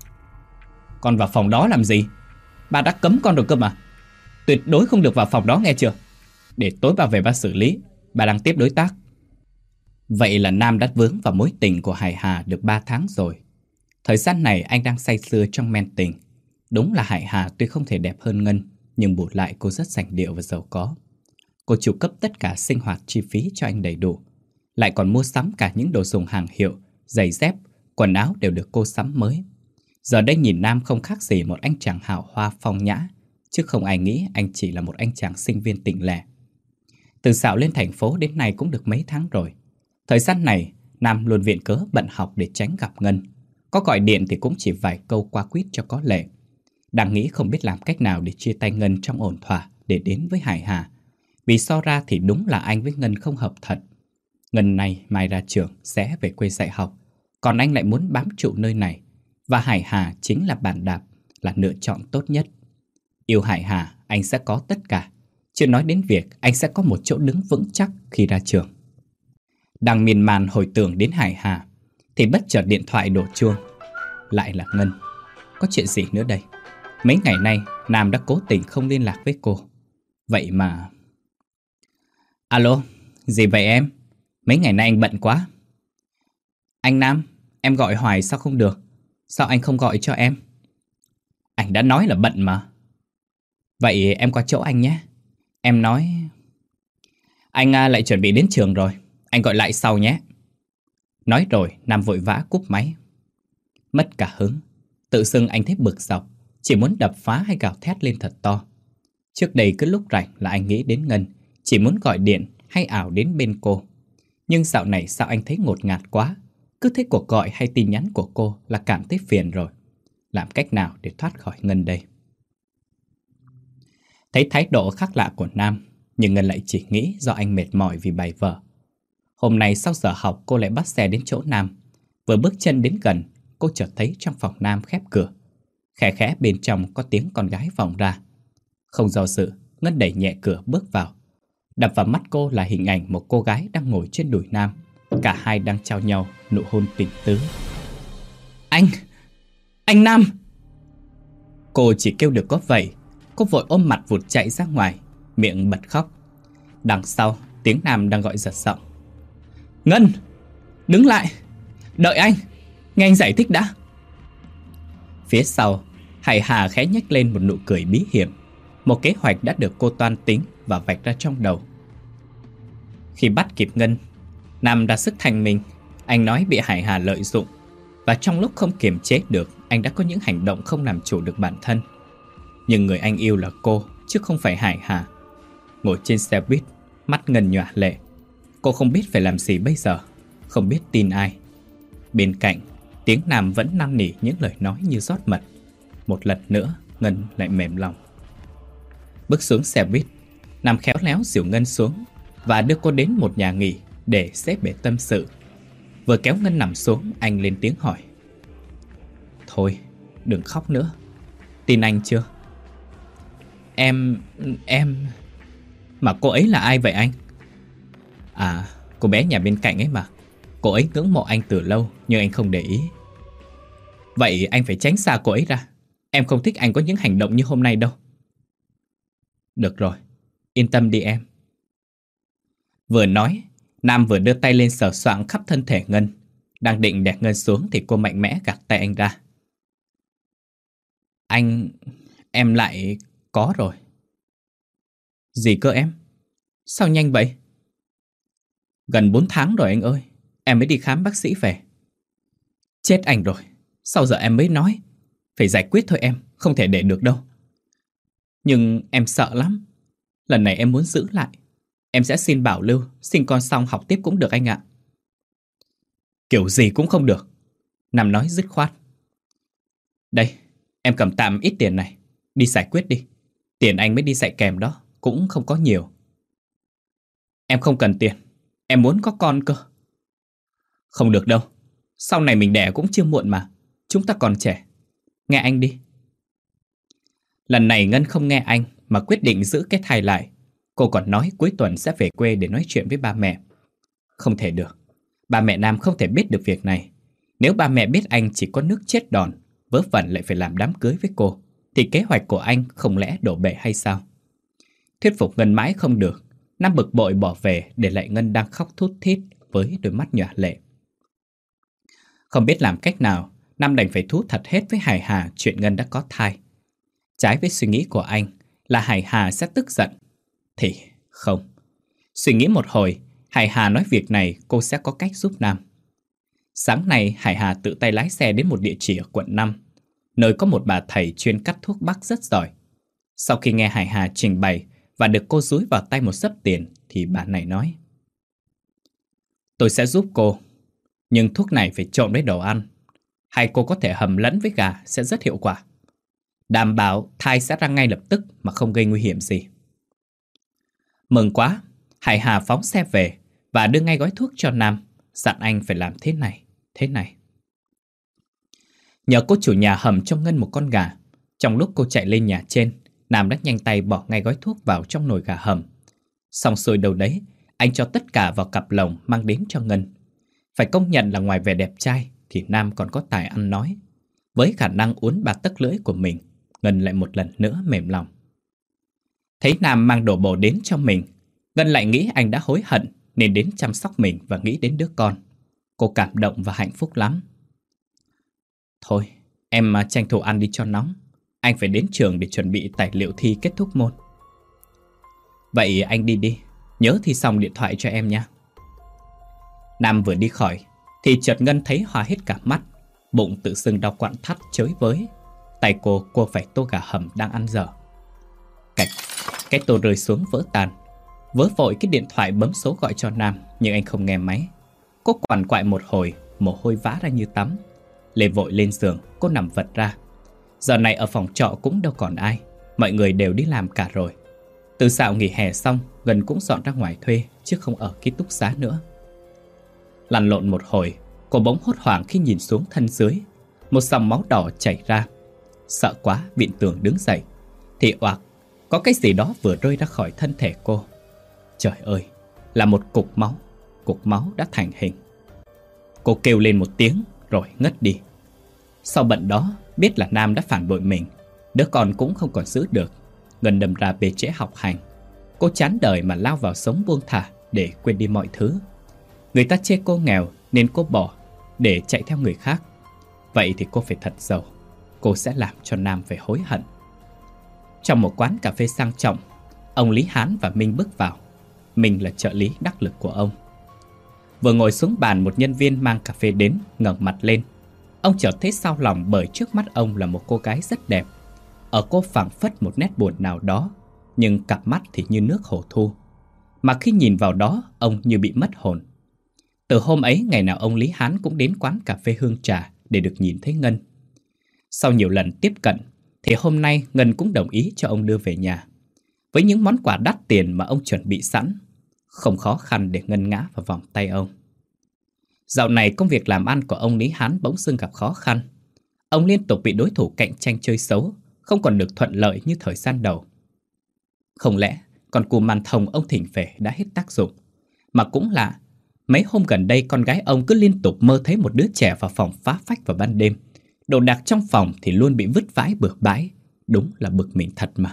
Con vào phòng đó làm gì? Ba đã cấm con rồi cơ mà. Tuyệt đối không được vào phòng đó nghe chưa? Để tối ba về ba xử lý. Ba đang tiếp đối tác. Vậy là Nam đã vướng vào mối tình của Hải Hà được ba tháng rồi. Thời gian này anh đang say sưa trong men tình. Đúng là Hải Hà tuy không thể đẹp hơn Ngân, nhưng bù lại cô rất sành điệu và giàu có. Cô chu cấp tất cả sinh hoạt chi phí cho anh đầy đủ. Lại còn mua sắm cả những đồ dùng hàng hiệu, giày dép, quần áo đều được cô sắm mới. Giờ đây nhìn Nam không khác gì một anh chàng hào hoa phong nhã, chứ không ai nghĩ anh chỉ là một anh chàng sinh viên tỉnh lẻ. Từ dạo lên thành phố đến nay cũng được mấy tháng rồi. Thời gian này, Nam luôn viện cớ bận học để tránh gặp Ngân. Có gọi điện thì cũng chỉ vài câu qua quýt cho có lệ. Đang nghĩ không biết làm cách nào để chia tay Ngân trong ổn thỏa để đến với Hải Hà. Vì so ra thì đúng là anh với Ngân không hợp thật. Ngân này mai ra trường sẽ về quê dạy học, còn anh lại muốn bám trụ nơi này. Và Hải Hà chính là bàn đạp, là lựa chọn tốt nhất. Yêu Hải Hà, anh sẽ có tất cả. Chưa nói đến việc anh sẽ có một chỗ đứng vững chắc khi ra trường. Đang miên man hồi tưởng đến Hải Hà thì bất chợt điện thoại đổ chuông. Lại là Ngân. Có chuyện gì nữa đây? Mấy ngày nay Nam đã cố tình không liên lạc với cô. Vậy mà... Alo, gì vậy em? Mấy ngày nay anh bận quá. Anh Nam, em gọi hoài sao không được? Sao anh không gọi cho em? Anh đã nói là bận mà. Vậy em qua chỗ anh nhé. Em nói... Anh lại chuẩn bị đến trường rồi. Anh gọi lại sau nhé. Nói rồi Nam vội vã cúp máy. Mất cả hứng. Tự dưng anh thấy bực dọc, chỉ muốn đập phá hay gào thét lên thật to. Trước đây cứ lúc rảnh là anh nghĩ đến Ngân, chỉ muốn gọi điện hay ảo đến bên cô. Nhưng dạo này sao anh thấy ngột ngạt quá. Cứ thấy cuộc gọi hay tin nhắn của cô là cảm thấy phiền rồi. Làm cách nào để thoát khỏi Ngân đây? Thấy thái độ khác lạ của Nam, nhưng Ngân lại chỉ nghĩ do anh mệt mỏi vì bài vở. Hôm nay sau giờ học cô lại bắt xe đến chỗ Nam. Vừa bước chân đến gần, cô chợt thấy trong phòng Nam khép cửa. Khẽ khẽ bên trong có tiếng con gái vọng ra. Không do dự, Ngân đẩy nhẹ cửa bước vào. Đập vào mắt cô là hình ảnh một cô gái đang ngồi trên đùi Nam. Cả hai đang trao nhau nụ hôn tình tứ. Anh! Anh Nam! Cô chỉ kêu được có vậy. Cô vội ôm mặt vụt chạy ra ngoài, miệng bật khóc. Đằng sau, tiếng Nam đang gọi giật giọng. Ngân! Đứng lại! Đợi anh! Nghe anh giải thích đã! Phía sau, Hải Hà khẽ nhếch lên một nụ cười bí hiểm. Một kế hoạch đã được cô toan tính và vạch ra trong đầu. Khi bắt kịp Ngân, Nam đã sức thành mình. Anh nói bị Hải Hà lợi dụng, và trong lúc không kiềm chế được, anh đã có những hành động không làm chủ được bản thân. Nhưng người anh yêu là cô, chứ không phải Hải Hà. Ngồi trên xe buýt, mắt Ngân nhòa lệ. Cô không biết phải làm gì bây giờ, không biết tin ai. Bên cạnh, tiếng Nam vẫn năn nỉ những lời nói như rót mật. Một lần nữa, Ngân lại mềm lòng. Bước xuống xe buýt, Nam khéo léo dìu Ngân xuống và đưa cô đến một nhà nghỉ để xếp bể tâm sự. Vừa kéo Ngân nằm xuống, anh lên tiếng hỏi. Thôi, đừng khóc nữa. Tin anh chưa? Em... em... Mà cô ấy là ai vậy anh? À, cô bé nhà bên cạnh ấy mà. Cô ấy ngưỡng mộ anh từ lâu, nhưng anh không để ý. Vậy anh phải tránh xa cô ấy ra. Em không thích anh có những hành động như hôm nay đâu. Được rồi, yên tâm đi em. Vừa nói, Nam vừa đưa tay lên sờ soạng khắp thân thể Ngân. Đang định đè Ngân xuống thì cô mạnh mẽ gạt tay anh ra. Anh... em lại... có rồi. Gì cơ em? Sao nhanh vậy? Gần bốn tháng rồi anh ơi. Em mới đi khám bác sĩ về. Chết anh rồi. Sao giờ em mới nói? Phải giải quyết thôi em, không thể để được đâu. Nhưng em sợ lắm. Lần này em muốn giữ lại. Em sẽ xin bảo lưu, sinh con xong học tiếp cũng được anh ạ. Kiểu gì cũng không được. Nam nói dứt khoát. Đây, em cầm tạm ít tiền này. Đi giải quyết đi. Tiền anh mới đi dạy kèm đó cũng không có nhiều. Em không cần tiền. Em muốn có con cơ. Không được đâu. Sau này mình đẻ cũng chưa muộn mà. Chúng ta còn trẻ. Nghe anh đi. Lần này Ngân không nghe anh mà quyết định giữ cái thai lại. Cô còn nói cuối tuần sẽ về quê để nói chuyện với ba mẹ. Không thể được. Ba mẹ Nam không thể biết được việc này. Nếu ba mẹ biết anh chỉ có nước chết đòn, vớ vẩn lại phải làm đám cưới với cô, thì kế hoạch của anh không lẽ đổ bể hay sao? Thuyết phục Ngân mãi không được. Nam bực bội bỏ về để lại Ngân đang khóc thút thít với đôi mắt nhòa lệ. Không biết làm cách nào, Nam đành phải thú thật hết với Hải Hà chuyện Ngân đã có thai. Trái với suy nghĩ của anh là Hải Hà sẽ tức giận. Thì không. Suy nghĩ một hồi, Hải Hà nói việc này cô sẽ có cách giúp Nam. Sáng nay Hải Hà tự tay lái xe đến một địa chỉ ở quận năm, nơi có một bà thầy chuyên cắt thuốc bắc rất giỏi. Sau khi nghe Hải Hà trình bày và được cô dúi vào tay một xấp tiền, thì bà này nói: Tôi sẽ giúp cô, nhưng thuốc này phải trộn với đồ ăn, hay cô có thể hầm lẫn với gà sẽ rất hiệu quả. Đảm bảo thai sẽ ra ngay lập tức mà không gây nguy hiểm gì. Mừng quá, Hải Hà phóng xe về và đưa ngay gói thuốc cho Nam, dặn anh phải làm thế này, thế này. Nhờ cô chủ nhà hầm cho Ngân một con gà. Trong lúc cô chạy lên nhà trên, Nam đã nhanh tay bỏ ngay gói thuốc vào trong nồi gà hầm. Xong xuôi đâu đấy, anh cho tất cả vào cặp lồng mang đến cho Ngân. Phải công nhận là ngoài vẻ đẹp trai thì Nam còn có tài ăn nói. Với khả năng uốn bạt tấc lưỡi của mình, Ngân lại một lần nữa mềm lòng. Thấy Nam mang đồ bổ đến cho mình, Ngân lại nghĩ anh đã hối hận nên đến chăm sóc mình và nghĩ đến đứa con. Cô cảm động và hạnh phúc lắm. Thôi, em tranh thủ ăn đi cho nóng. Anh phải đến trường để chuẩn bị tài liệu thi kết thúc môn. Vậy anh đi đi, nhớ thi xong điện thoại cho em nha. Nam vừa đi khỏi thì chợt Ngân thấy hoa hết cả mắt. Bụng tự dưng đau quặn thắt chới với. Tay cô cô phải tô gà hầm đang ăn dở. Cạch, cái tô rơi xuống vỡ tan. Vớ vội cái điện thoại bấm số gọi cho Nam, nhưng anh không nghe máy. Cô quằn quại một hồi, mồ hôi vã ra như tắm. Lê vội lên giường, cô nằm vật ra. Giờ này ở phòng trọ cũng đâu còn ai, mọi người đều đi làm cả rồi. Từ dạo nghỉ hè xong, Ngân cũng dọn ra ngoài thuê, chứ không ở ký túc xá nữa. Lăn lộn một hồi, cô bỗng hốt hoảng khi nhìn xuống thân dưới. Một dòng máu đỏ chảy ra. Sợ quá, vịn tường đứng dậy. Thì oạc, có cái gì đó vừa rơi ra khỏi thân thể cô. Trời ơi, là một cục máu. Cục máu đã thành hình. Cô kêu lên một tiếng rồi ngất đi. Sau bận đó, biết là Nam đã phản bội mình. Đứa con cũng không còn giữ được. Ngân đâm ra bê trễ học hành. Cô chán đời mà lao vào sống buông thả để quên đi mọi thứ. Người ta chê cô nghèo nên cô bỏ để chạy theo người khác. Vậy thì cô phải thật giàu. Cô sẽ làm cho Nam phải hối hận. Trong một quán cà phê sang trọng, ông Lý Hán và Minh bước vào. Minh là trợ lý đắc lực của ông. Vừa ngồi xuống bàn, một nhân viên mang cà phê đến, ngẩng mặt lên. Ông chợt thấy xao lòng bởi trước mắt ông là một cô gái rất đẹp. Ở cô phảng phất một nét buồn nào đó, nhưng cặp mắt thì như nước hồ thu. Mà khi nhìn vào đó, ông như bị mất hồn. Từ hôm ấy, ngày nào ông Lý Hán cũng đến quán cà phê Hương Trà để được nhìn thấy Ngân. Sau nhiều lần tiếp cận, thì hôm nay Ngân cũng đồng ý cho ông đưa về nhà. Với những món quà đắt tiền mà ông chuẩn bị sẵn, không khó khăn để Ngân ngã vào vòng tay ông. Dạo này công việc làm ăn của ông Lý Hán bỗng dưng gặp khó khăn. Ông liên tục bị đối thủ cạnh tranh chơi xấu, không còn được thuận lợi như thời gian đầu. Không lẽ con cù màn thông ông thỉnh về đã hết tác dụng? Mà cũng lạ, mấy hôm gần đây con gái ông cứ liên tục mơ thấy một đứa trẻ vào phòng phá phách vào ban đêm. Đồ đạc trong phòng thì luôn bị vứt vãi bừa bãi. Đúng là bực mình thật mà.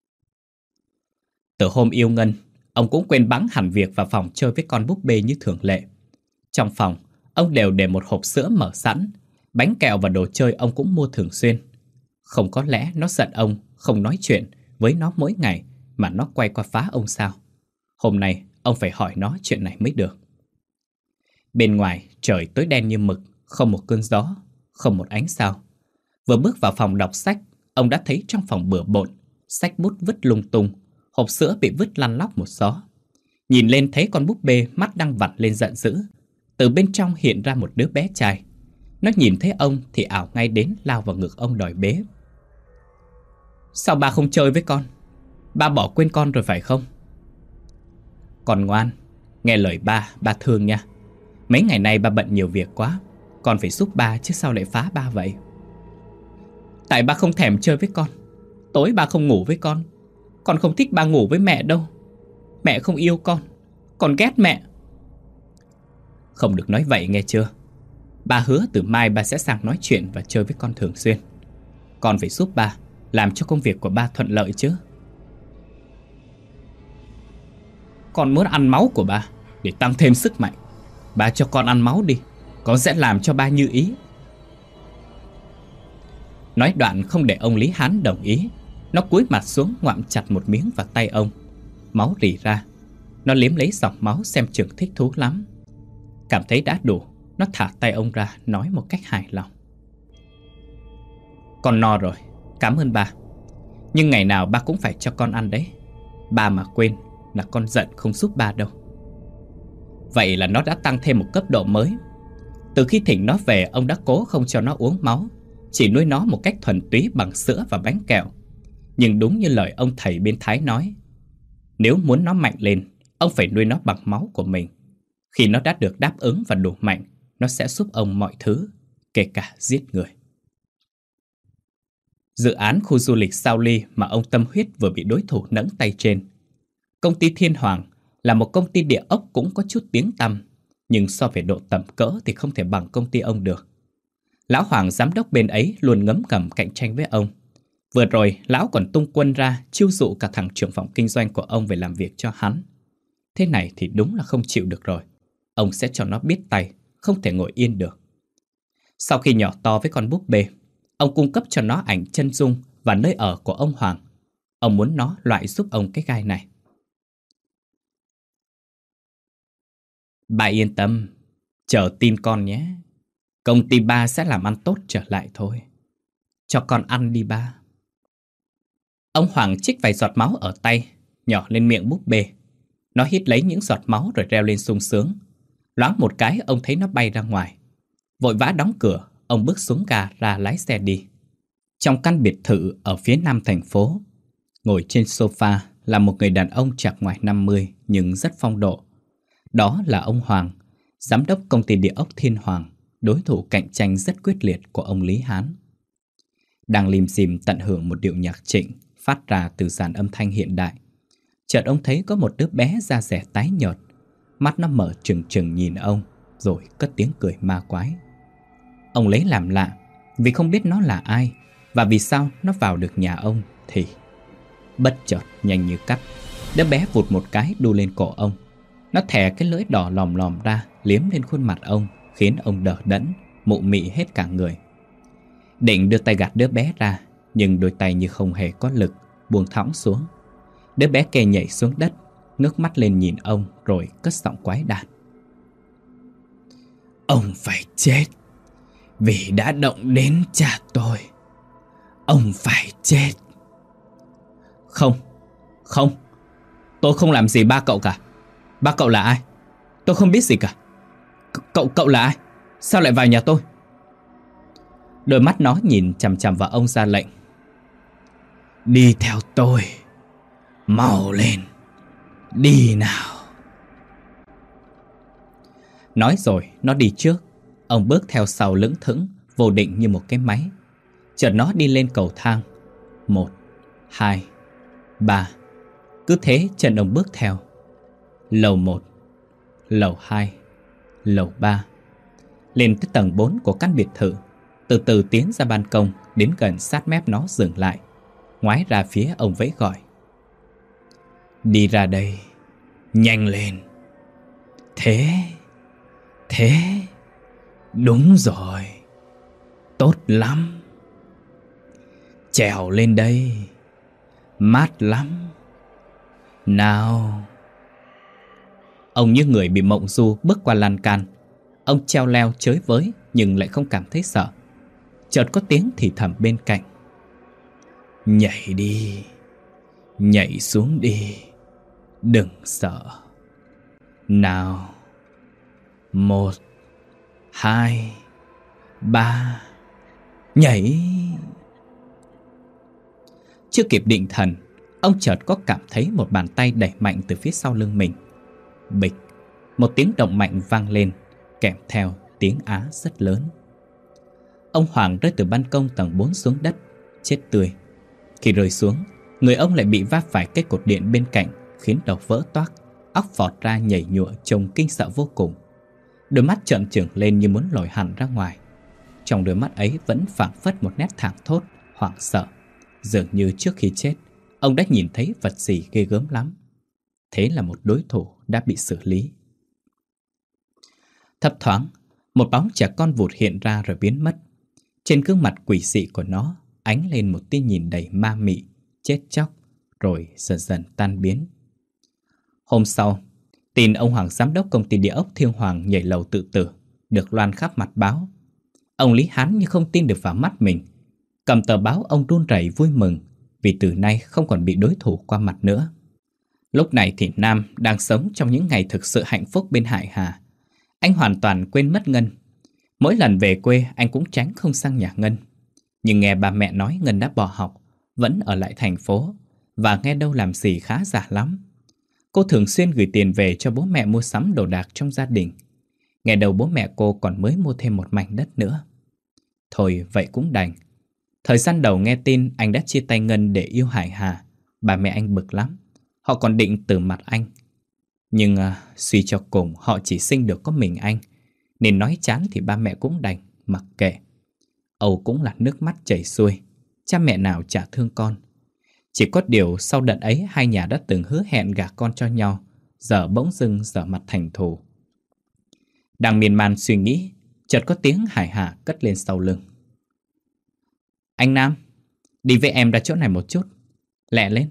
Từ hôm yêu Ngân, ông cũng quên bẵng hẳn việc vào phòng chơi với con búp bê như thường lệ. Trong phòng, ông đều để một hộp sữa mở sẵn. Bánh kẹo và đồ chơi ông cũng mua thường xuyên. Không có lẽ nó giận ông không nói chuyện với nó mỗi ngày mà nó quay qua phá ông sao? Hôm nay ông phải hỏi nó chuyện này mới được. Bên ngoài trời tối đen như mực, không một cơn gió, không một ánh sao. Vừa bước vào phòng đọc sách, ông đã thấy trong phòng bừa bộn, sách bút vứt lung tung, hộp sữa bị vứt lăn lóc một xó. Nhìn lên thấy con búp bê mắt đang vặn lên giận dữ. Từ bên trong hiện ra một đứa bé trai. Nó nhìn thấy ông thì ảo ngay đến lao vào ngực ông đòi bế. Sao ba không chơi với con? Ba bỏ quên con rồi phải không? Con ngoan, nghe lời ba, ba thương nha. Mấy ngày nay ba bận nhiều việc quá, con phải giúp ba chứ sao lại phá ba vậy? Tại ba không thèm chơi với con. Tối ba không ngủ với con. Con không thích ba ngủ với mẹ đâu. Mẹ không yêu con. Con ghét mẹ. Không được nói vậy nghe chưa? Ba hứa từ mai ba sẽ sang nói chuyện và chơi với con thường xuyên. Con phải giúp ba, làm cho công việc của ba thuận lợi chứ. Con muốn ăn máu của ba để tăng thêm sức mạnh. Ba cho con ăn máu đi, con sẽ làm cho ba như ý. Nói đoạn không để ông Lý Hán đồng ý. Nó cúi mặt xuống ngoạm chặt một miếng vào tay ông. Máu rỉ ra. Nó liếm lấy giọt máu xem chừng thích thú lắm. Cảm thấy đã đủ, nó thả tay ông ra nói một cách hài lòng. Con no rồi, cảm ơn ba. Nhưng ngày nào ba cũng phải cho con ăn đấy. Ba mà quên là con giận không giúp ba đâu. Vậy là nó đã tăng thêm một cấp độ mới. Từ khi thỉnh nó về, ông đã cố không cho nó uống máu, chỉ nuôi nó một cách thuần túy bằng sữa và bánh kẹo. Nhưng đúng như lời ông thầy bên Thái nói, nếu muốn nó mạnh lên, ông phải nuôi nó bằng máu của mình. Khi nó đã được đáp ứng và đủ mạnh, nó sẽ giúp ông mọi thứ, kể cả giết người. Dự án khu du lịch Sao Ly mà ông tâm huyết vừa bị đối thủ nẫng tay trên. Công ty Thiên Hoàng là một công ty địa ốc cũng có chút tiếng tăm, nhưng so về độ tầm cỡ thì không thể bằng công ty ông được. Lão Hoàng giám đốc bên ấy luôn ngấm ngầm cạnh tranh với ông. Vừa rồi, lão còn tung quân ra chiêu dụ cả thằng trưởng phòng kinh doanh của ông về làm việc cho hắn. Thế này thì đúng là không chịu được rồi. Ông sẽ cho nó biết tay, không thể ngồi yên được. Sau khi nhỏ to với con búp bê, ông cung cấp cho nó ảnh chân dung và nơi ở của ông Hoàng. Ông muốn nó loại giúp ông cái gai này. Bà yên tâm, chờ tin con nhé. Công ty ba sẽ làm ăn tốt trở lại thôi. Cho con ăn đi ba. Ông Hoàng chích vài giọt máu ở tay, nhỏ lên miệng búp bê. Nó hít lấy những giọt máu rồi reo lên sung sướng. Loáng một cái ông thấy nó bay ra ngoài. Vội vã đóng cửa, ông bước xuống ga ra lái xe đi. Trong căn biệt thự ở phía nam thành phố, ngồi trên sofa là một người đàn ông chạc ngoài năm mươi nhưng rất phong độ. Đó là ông Hoàng, giám đốc công ty địa ốc Thiên Hoàng, đối thủ cạnh tranh rất quyết liệt của ông Lý Hán. Đang lim dim tận hưởng một điệu nhạc trịnh phát ra từ dàn âm thanh hiện đại. Chợt ông thấy có một đứa bé da dẻ tái nhợt, mắt nó mở trừng trừng nhìn ông, rồi cất tiếng cười ma quái. Ông lấy làm lạ, vì không biết nó là ai, và vì sao nó vào được nhà ông thì... Bất chợt nhanh như cắt, đứa bé vụt một cái đu lên cổ ông. Nó thè cái lưỡi đỏ lòm lòm ra, liếm lên khuôn mặt ông, khiến ông đờ đẫn, mụ mị hết cả người. Định đưa tay gạt đứa bé ra, nhưng đôi tay như không hề có lực, buông thõng xuống. Đứa bé kề nhảy xuống đất, ngước mắt lên nhìn ông rồi cất giọng quái đản. Ông phải chết, vì đã động đến cha tôi. Ông phải chết. Không, không, tôi không làm gì ba cậu cả. Ba cậu là ai? Tôi không biết gì cả. C Cậu, cậu là ai? Sao lại vào nhà tôi? Đôi mắt nó nhìn chằm chằm vào ông ra lệnh. Đi theo tôi. Mau lên. Đi nào. Nói rồi nó đi trước. Ông bước theo sau lững thững, vô định như một cái máy. Chợt nó đi lên cầu thang. Một, hai, ba. Cứ thế chân ông bước theo. Lầu một, lầu hai, lầu ba. Lên tới tầng bốn của căn biệt thự. Từ từ tiến ra ban công, đến gần sát mép nó dừng lại. Ngoái ra phía ông vẫy gọi. Đi ra đây. Nhanh lên. Thế. Thế. Đúng rồi. Tốt lắm. Trèo lên đây. Mát lắm. Nào. Ông như người bị mộng du bước qua lan can. Ông treo leo chới với nhưng lại không cảm thấy sợ. Chợt có tiếng thì thầm bên cạnh. Nhảy đi, nhảy xuống đi, đừng sợ. Nào. Một, hai, ba, nhảy. Chưa kịp định thần, ông chợt có cảm thấy một bàn tay đẩy mạnh từ phía sau lưng mình. Bịch, một tiếng động mạnh vang lên, kèm theo tiếng á rất lớn. Ông Hoàng rơi từ ban công tầng bốn xuống đất, chết tươi. Khi rơi xuống, người ông lại bị va phải cái cột điện bên cạnh, khiến đầu vỡ toác, óc phọt ra nhảy nhụa trông kinh sợ vô cùng. Đôi mắt trợn trừng lên như muốn lồi hẳn ra ngoài. Trong đôi mắt ấy vẫn phảng phất một nét thảng thốt, hoảng sợ. Dường như trước khi chết, ông đã nhìn thấy vật gì ghê gớm lắm. Thế là một đối thủ đã bị xử lý. Thấp thoáng, một bóng trẻ con vụt hiện ra rồi biến mất. Trên gương mặt quỷ dị của nó ánh lên một tia nhìn đầy ma mị, chết chóc, rồi dần dần tan biến. Hôm sau, tin ông Hoàng giám đốc công ty địa ốc Thiên Hoàng nhảy lầu tự tử được loan khắp mặt báo. Ông Lý Hán như không tin được vào mắt mình. Cầm tờ báo ông run rẩy vui mừng vì từ nay không còn bị đối thủ qua mặt nữa. Lúc này thì Nam đang sống trong những ngày thực sự hạnh phúc bên Hải Hà. Anh hoàn toàn quên mất Ngân. Mỗi lần về quê anh cũng tránh không sang nhà Ngân. Nhưng nghe bà mẹ nói Ngân đã bỏ học, vẫn ở lại thành phố, và nghe đâu làm gì khá giả lắm. Cô thường xuyên gửi tiền về cho bố mẹ mua sắm đồ đạc trong gia đình. Nghe đầu bố mẹ cô còn mới mua thêm một mảnh đất nữa. Thôi vậy cũng đành. Thời gian đầu nghe tin anh đã chia tay Ngân để yêu Hải Hà, bà mẹ anh bực lắm. Họ còn định từ mặt anh. Nhưng à, suy cho cùng họ chỉ sinh được có mình anh, nên nói chán thì ba mẹ cũng đành, mặc kệ. Âu cũng là nước mắt chảy xuôi, cha mẹ nào chả thương con. Chỉ có điều sau đợt ấy hai nhà đã từng hứa hẹn gả con cho nhau, giờ bỗng dưng dở mặt thành thù. Đang miên man suy nghĩ, chợt có tiếng Hải Hà cất lên sau lưng. Anh Nam, đi với em ra chỗ này một chút. Lẹ lên.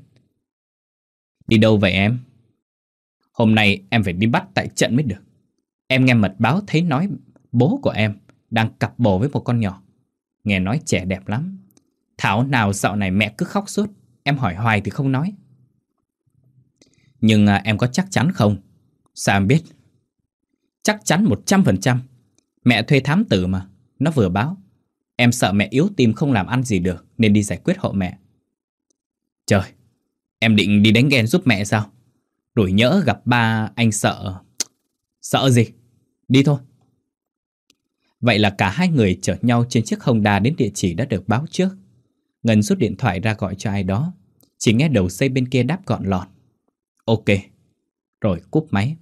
Đi đâu vậy em? Hôm nay em phải đi bắt tại trận mới được. Em nghe mật báo thấy nói bố của em đang cặp bồ với một con nhỏ. Nghe nói trẻ đẹp lắm. Thảo nào dạo này mẹ cứ khóc suốt. Em hỏi hoài thì không nói. Nhưng à, em có chắc chắn không? Sao em biết? Chắc chắn một trăm phần trăm. Mẹ thuê thám tử mà. Nó vừa báo. Em sợ mẹ yếu tim không làm ăn gì được, nên đi giải quyết hộ mẹ. Trời, em định đi đánh ghen giúp mẹ sao? Rồi nhỡ gặp ba anh sợ. Sợ gì? Đi thôi. Vậy là cả hai người chở nhau trên chiếc Honda đến địa chỉ đã được báo trước. Ngân rút điện thoại ra gọi cho ai đó. Chỉ nghe đầu dây bên kia đáp gọn lọt. Ok. Rồi cúp máy.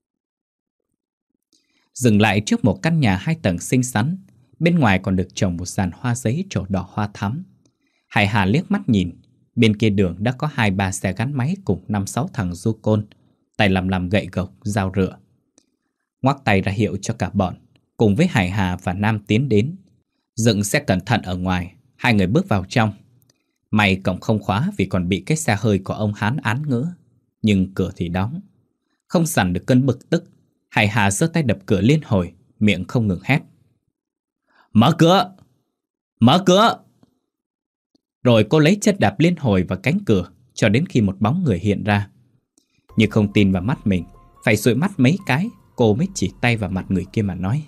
Dừng lại trước một căn nhà hai tầng xinh xắn. Bên ngoài còn được trồng một dàn hoa giấy trổ đỏ hoa thắm. Hải Hà liếc mắt nhìn. Bên kia đường đã có hai ba xe gắn máy cùng năm sáu thằng du côn, tay làm làm gậy gộc, dao rựa. Ngoắc tay ra hiệu cho cả bọn, cùng với Hải Hà và Nam tiến đến. Dựng xe cẩn thận ở ngoài, hai người bước vào trong. May cổng không khóa vì còn bị cái xe hơi của ông Hán án ngữ. Nhưng cửa thì đóng. Không dằn được cơn bực tức, Hải Hà giơ tay đập cửa liên hồi, miệng không ngừng hét. Mở cửa! Mở cửa! Rồi cô lấy chân đạp liên hồi vào cánh cửa cho đến khi một bóng người hiện ra. Nhưng không tin vào mắt mình, phải dụi mắt mấy cái, cô mới chỉ tay vào mặt người kia mà nói.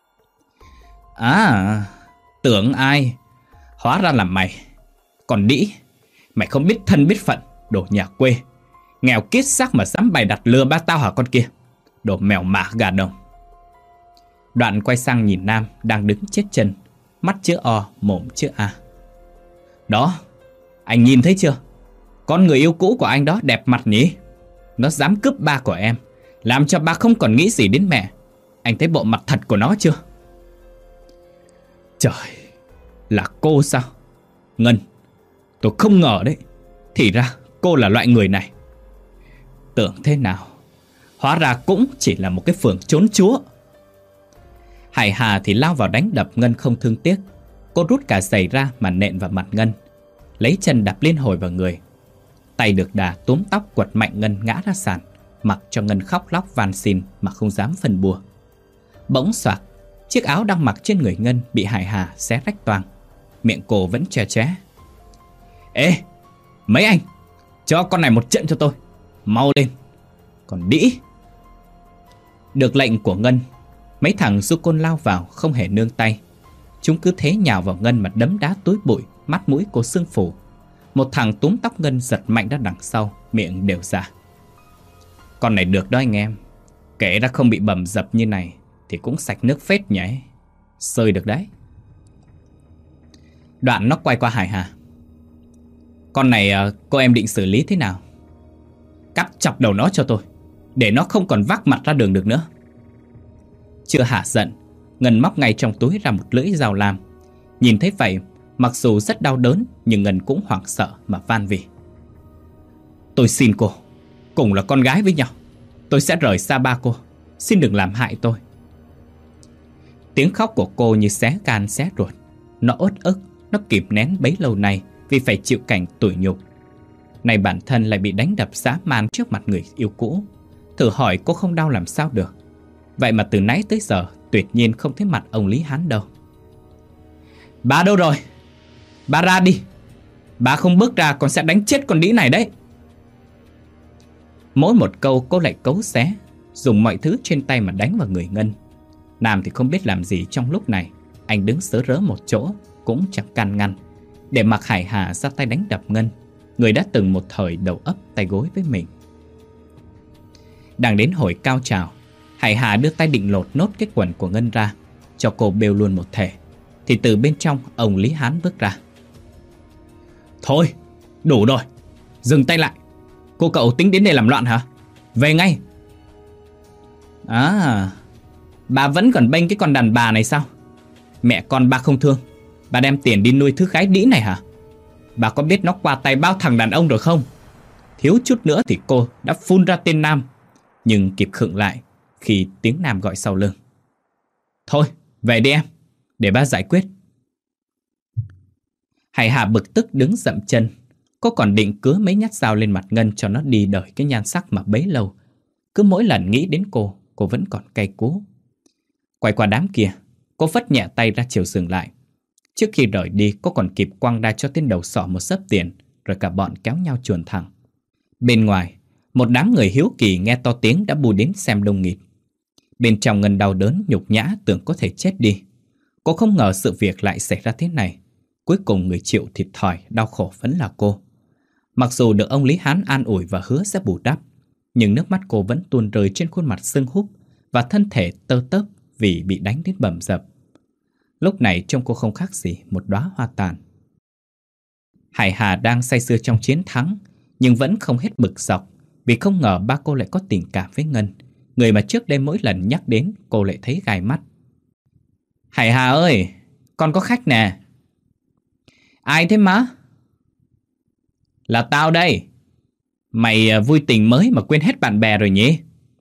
À, tưởng ai? Hóa ra là mày. Còn đĩ, mày không biết thân biết phận, đồ nhà quê. Nghèo kiết xác mà dám bày đặt lừa ba tao hả con kia? Đồ mèo mả gà đồng. Đoạn quay sang nhìn Nam đang đứng chết chân, mắt chữ O, mồm chữ A. Đó, anh nhìn thấy chưa? Con người yêu cũ của anh đó đẹp mặt nhỉ? Nó dám cướp ba của em, làm cho ba không còn nghĩ gì đến mẹ. Anh thấy bộ mặt thật của nó chưa? Trời, là cô sao? Ngân, tôi không ngờ đấy. Thì ra cô là loại người này. Tưởng thế nào, hóa ra cũng chỉ là một cái phường trốn chúa. Hải Hà thì lao vào đánh đập Ngân không thương tiếc. Cô rút cả giày ra mà nện vào mặt Ngân, lấy chân đạp liên hồi vào người. Tay được đà túm tóc quật mạnh Ngân ngã ra sàn, mặc cho Ngân khóc lóc van xin mà không dám phân bua. Bỗng xoạc, chiếc áo đang mặc trên người Ngân bị Hải Hà xé rách toang. Miệng cô vẫn che che. Ê, mấy anh, cho con này một trận cho tôi, mau lên, còn đĩ. Được lệnh của Ngân, mấy thằng du côn lao vào không hề nương tay. Chúng cứ thế nhào vào Ngân mà đấm đá túi bụi, mắt mũi cô sưng phù. Một thằng túm tóc Ngân giật mạnh ra đằng sau, miệng đều ra. Con này được đó anh em, kể ra không bị bầm dập như này thì cũng sạch nước phết nhỉ, sơi được đấy. Đoạn nó quay qua Hải Hà. Con này cô em định xử lý thế nào? Cắt chọc đầu nó cho tôi, để nó không còn vác mặt ra đường được nữa. Chưa hả giận, Ngân móc ngay trong túi ra một lưỡi dao lam. Nhìn thấy vậy, mặc dù rất đau đớn, nhưng Ngân cũng hoảng sợ mà van vỉ. Tôi xin cô, cùng là con gái với nhau, tôi sẽ rời xa ba cô, xin đừng làm hại tôi. Tiếng khóc của cô như xé gan xé ruột. Nó uất ức, nó kìm nén bấy lâu nay vì phải chịu cảnh tủi nhục. Này bản thân lại bị đánh đập dã man trước mặt người yêu cũ. Thử hỏi cô không đau làm sao được. Vậy mà từ nãy tới giờ tuyệt nhiên không thấy mặt ông Lý Hán đâu. Bà đâu rồi? Bà ra đi. Bà không bước ra con sẽ đánh chết con đĩ này đấy. Mỗi một câu cô lại cấu xé, dùng mọi thứ trên tay mà đánh vào người Ngân. Nam thì không biết làm gì trong lúc này. Anh đứng sớ rớ một chỗ, cũng chẳng can ngăn, để mặc Hải Hà ra tay đánh đập Ngân, người đã từng một thời đầu ấp tay gối với mình. Đang đến hồi cao trào, Hải Hà đưa tay định lột nốt cái quần của Ngân ra, cho cô bêu luôn một thể. Thì từ bên trong ông Lý Hán bước ra. Thôi, đủ rồi, dừng tay lại. Cô cậu tính đến đây làm loạn hả? Về ngay. À, bà vẫn còn bênh cái con đàn bà này sao? Mẹ con bà không thương, bà đem tiền đi nuôi thứ gái đĩ này hả? Bà có biết nó qua tay bao thằng đàn ông rồi không? Thiếu chút nữa thì cô đã phun ra tên Nam, nhưng kịp khựng lại khi tiếng Nam gọi sau lưng. Thôi, về đi em, để bà giải quyết. Hải Hà bực tức đứng dậm chân. Cô còn định cứa mấy nhát dao lên mặt Ngân cho nó đi đời cái nhan sắc mà bấy lâu. Cứ mỗi lần nghĩ đến cô, cô vẫn còn cay cú. Quay qua đám kia, cô phất nhẹ tay ra chiều dừng lại. Trước khi rời đi, cô còn kịp quăng ra cho tên đầu sỏ một xấp tiền, rồi cả bọn kéo nhau chuồn thẳng. Bên ngoài, một đám người hiếu kỳ nghe to tiếng đã bù đến xem đông nghịt. Bên trong Ngân đau đớn, nhục nhã, tưởng có thể chết đi. Cô không ngờ sự việc lại xảy ra thế này. Cuối cùng người chịu thiệt thòi, đau khổ vẫn là cô. Mặc dù được ông Lý Hán an ủi và hứa sẽ bù đắp, nhưng nước mắt cô vẫn tuôn rơi trên khuôn mặt sưng húp và thân thể tơ tớp vì bị đánh đến bầm dập. Lúc này trông cô không khác gì một đóa hoa tàn. Hải Hà đang say sưa trong chiến thắng, nhưng vẫn không hết bực dọc vì không ngờ ba cô lại có tình cảm với Ngân, người mà trước đây mỗi lần nhắc đến cô lại thấy gai mắt. Hải Hà ơi, con có khách nè. Ai thế má? Là tao đây. Mày vui tình mới mà quên hết bạn bè rồi nhỉ?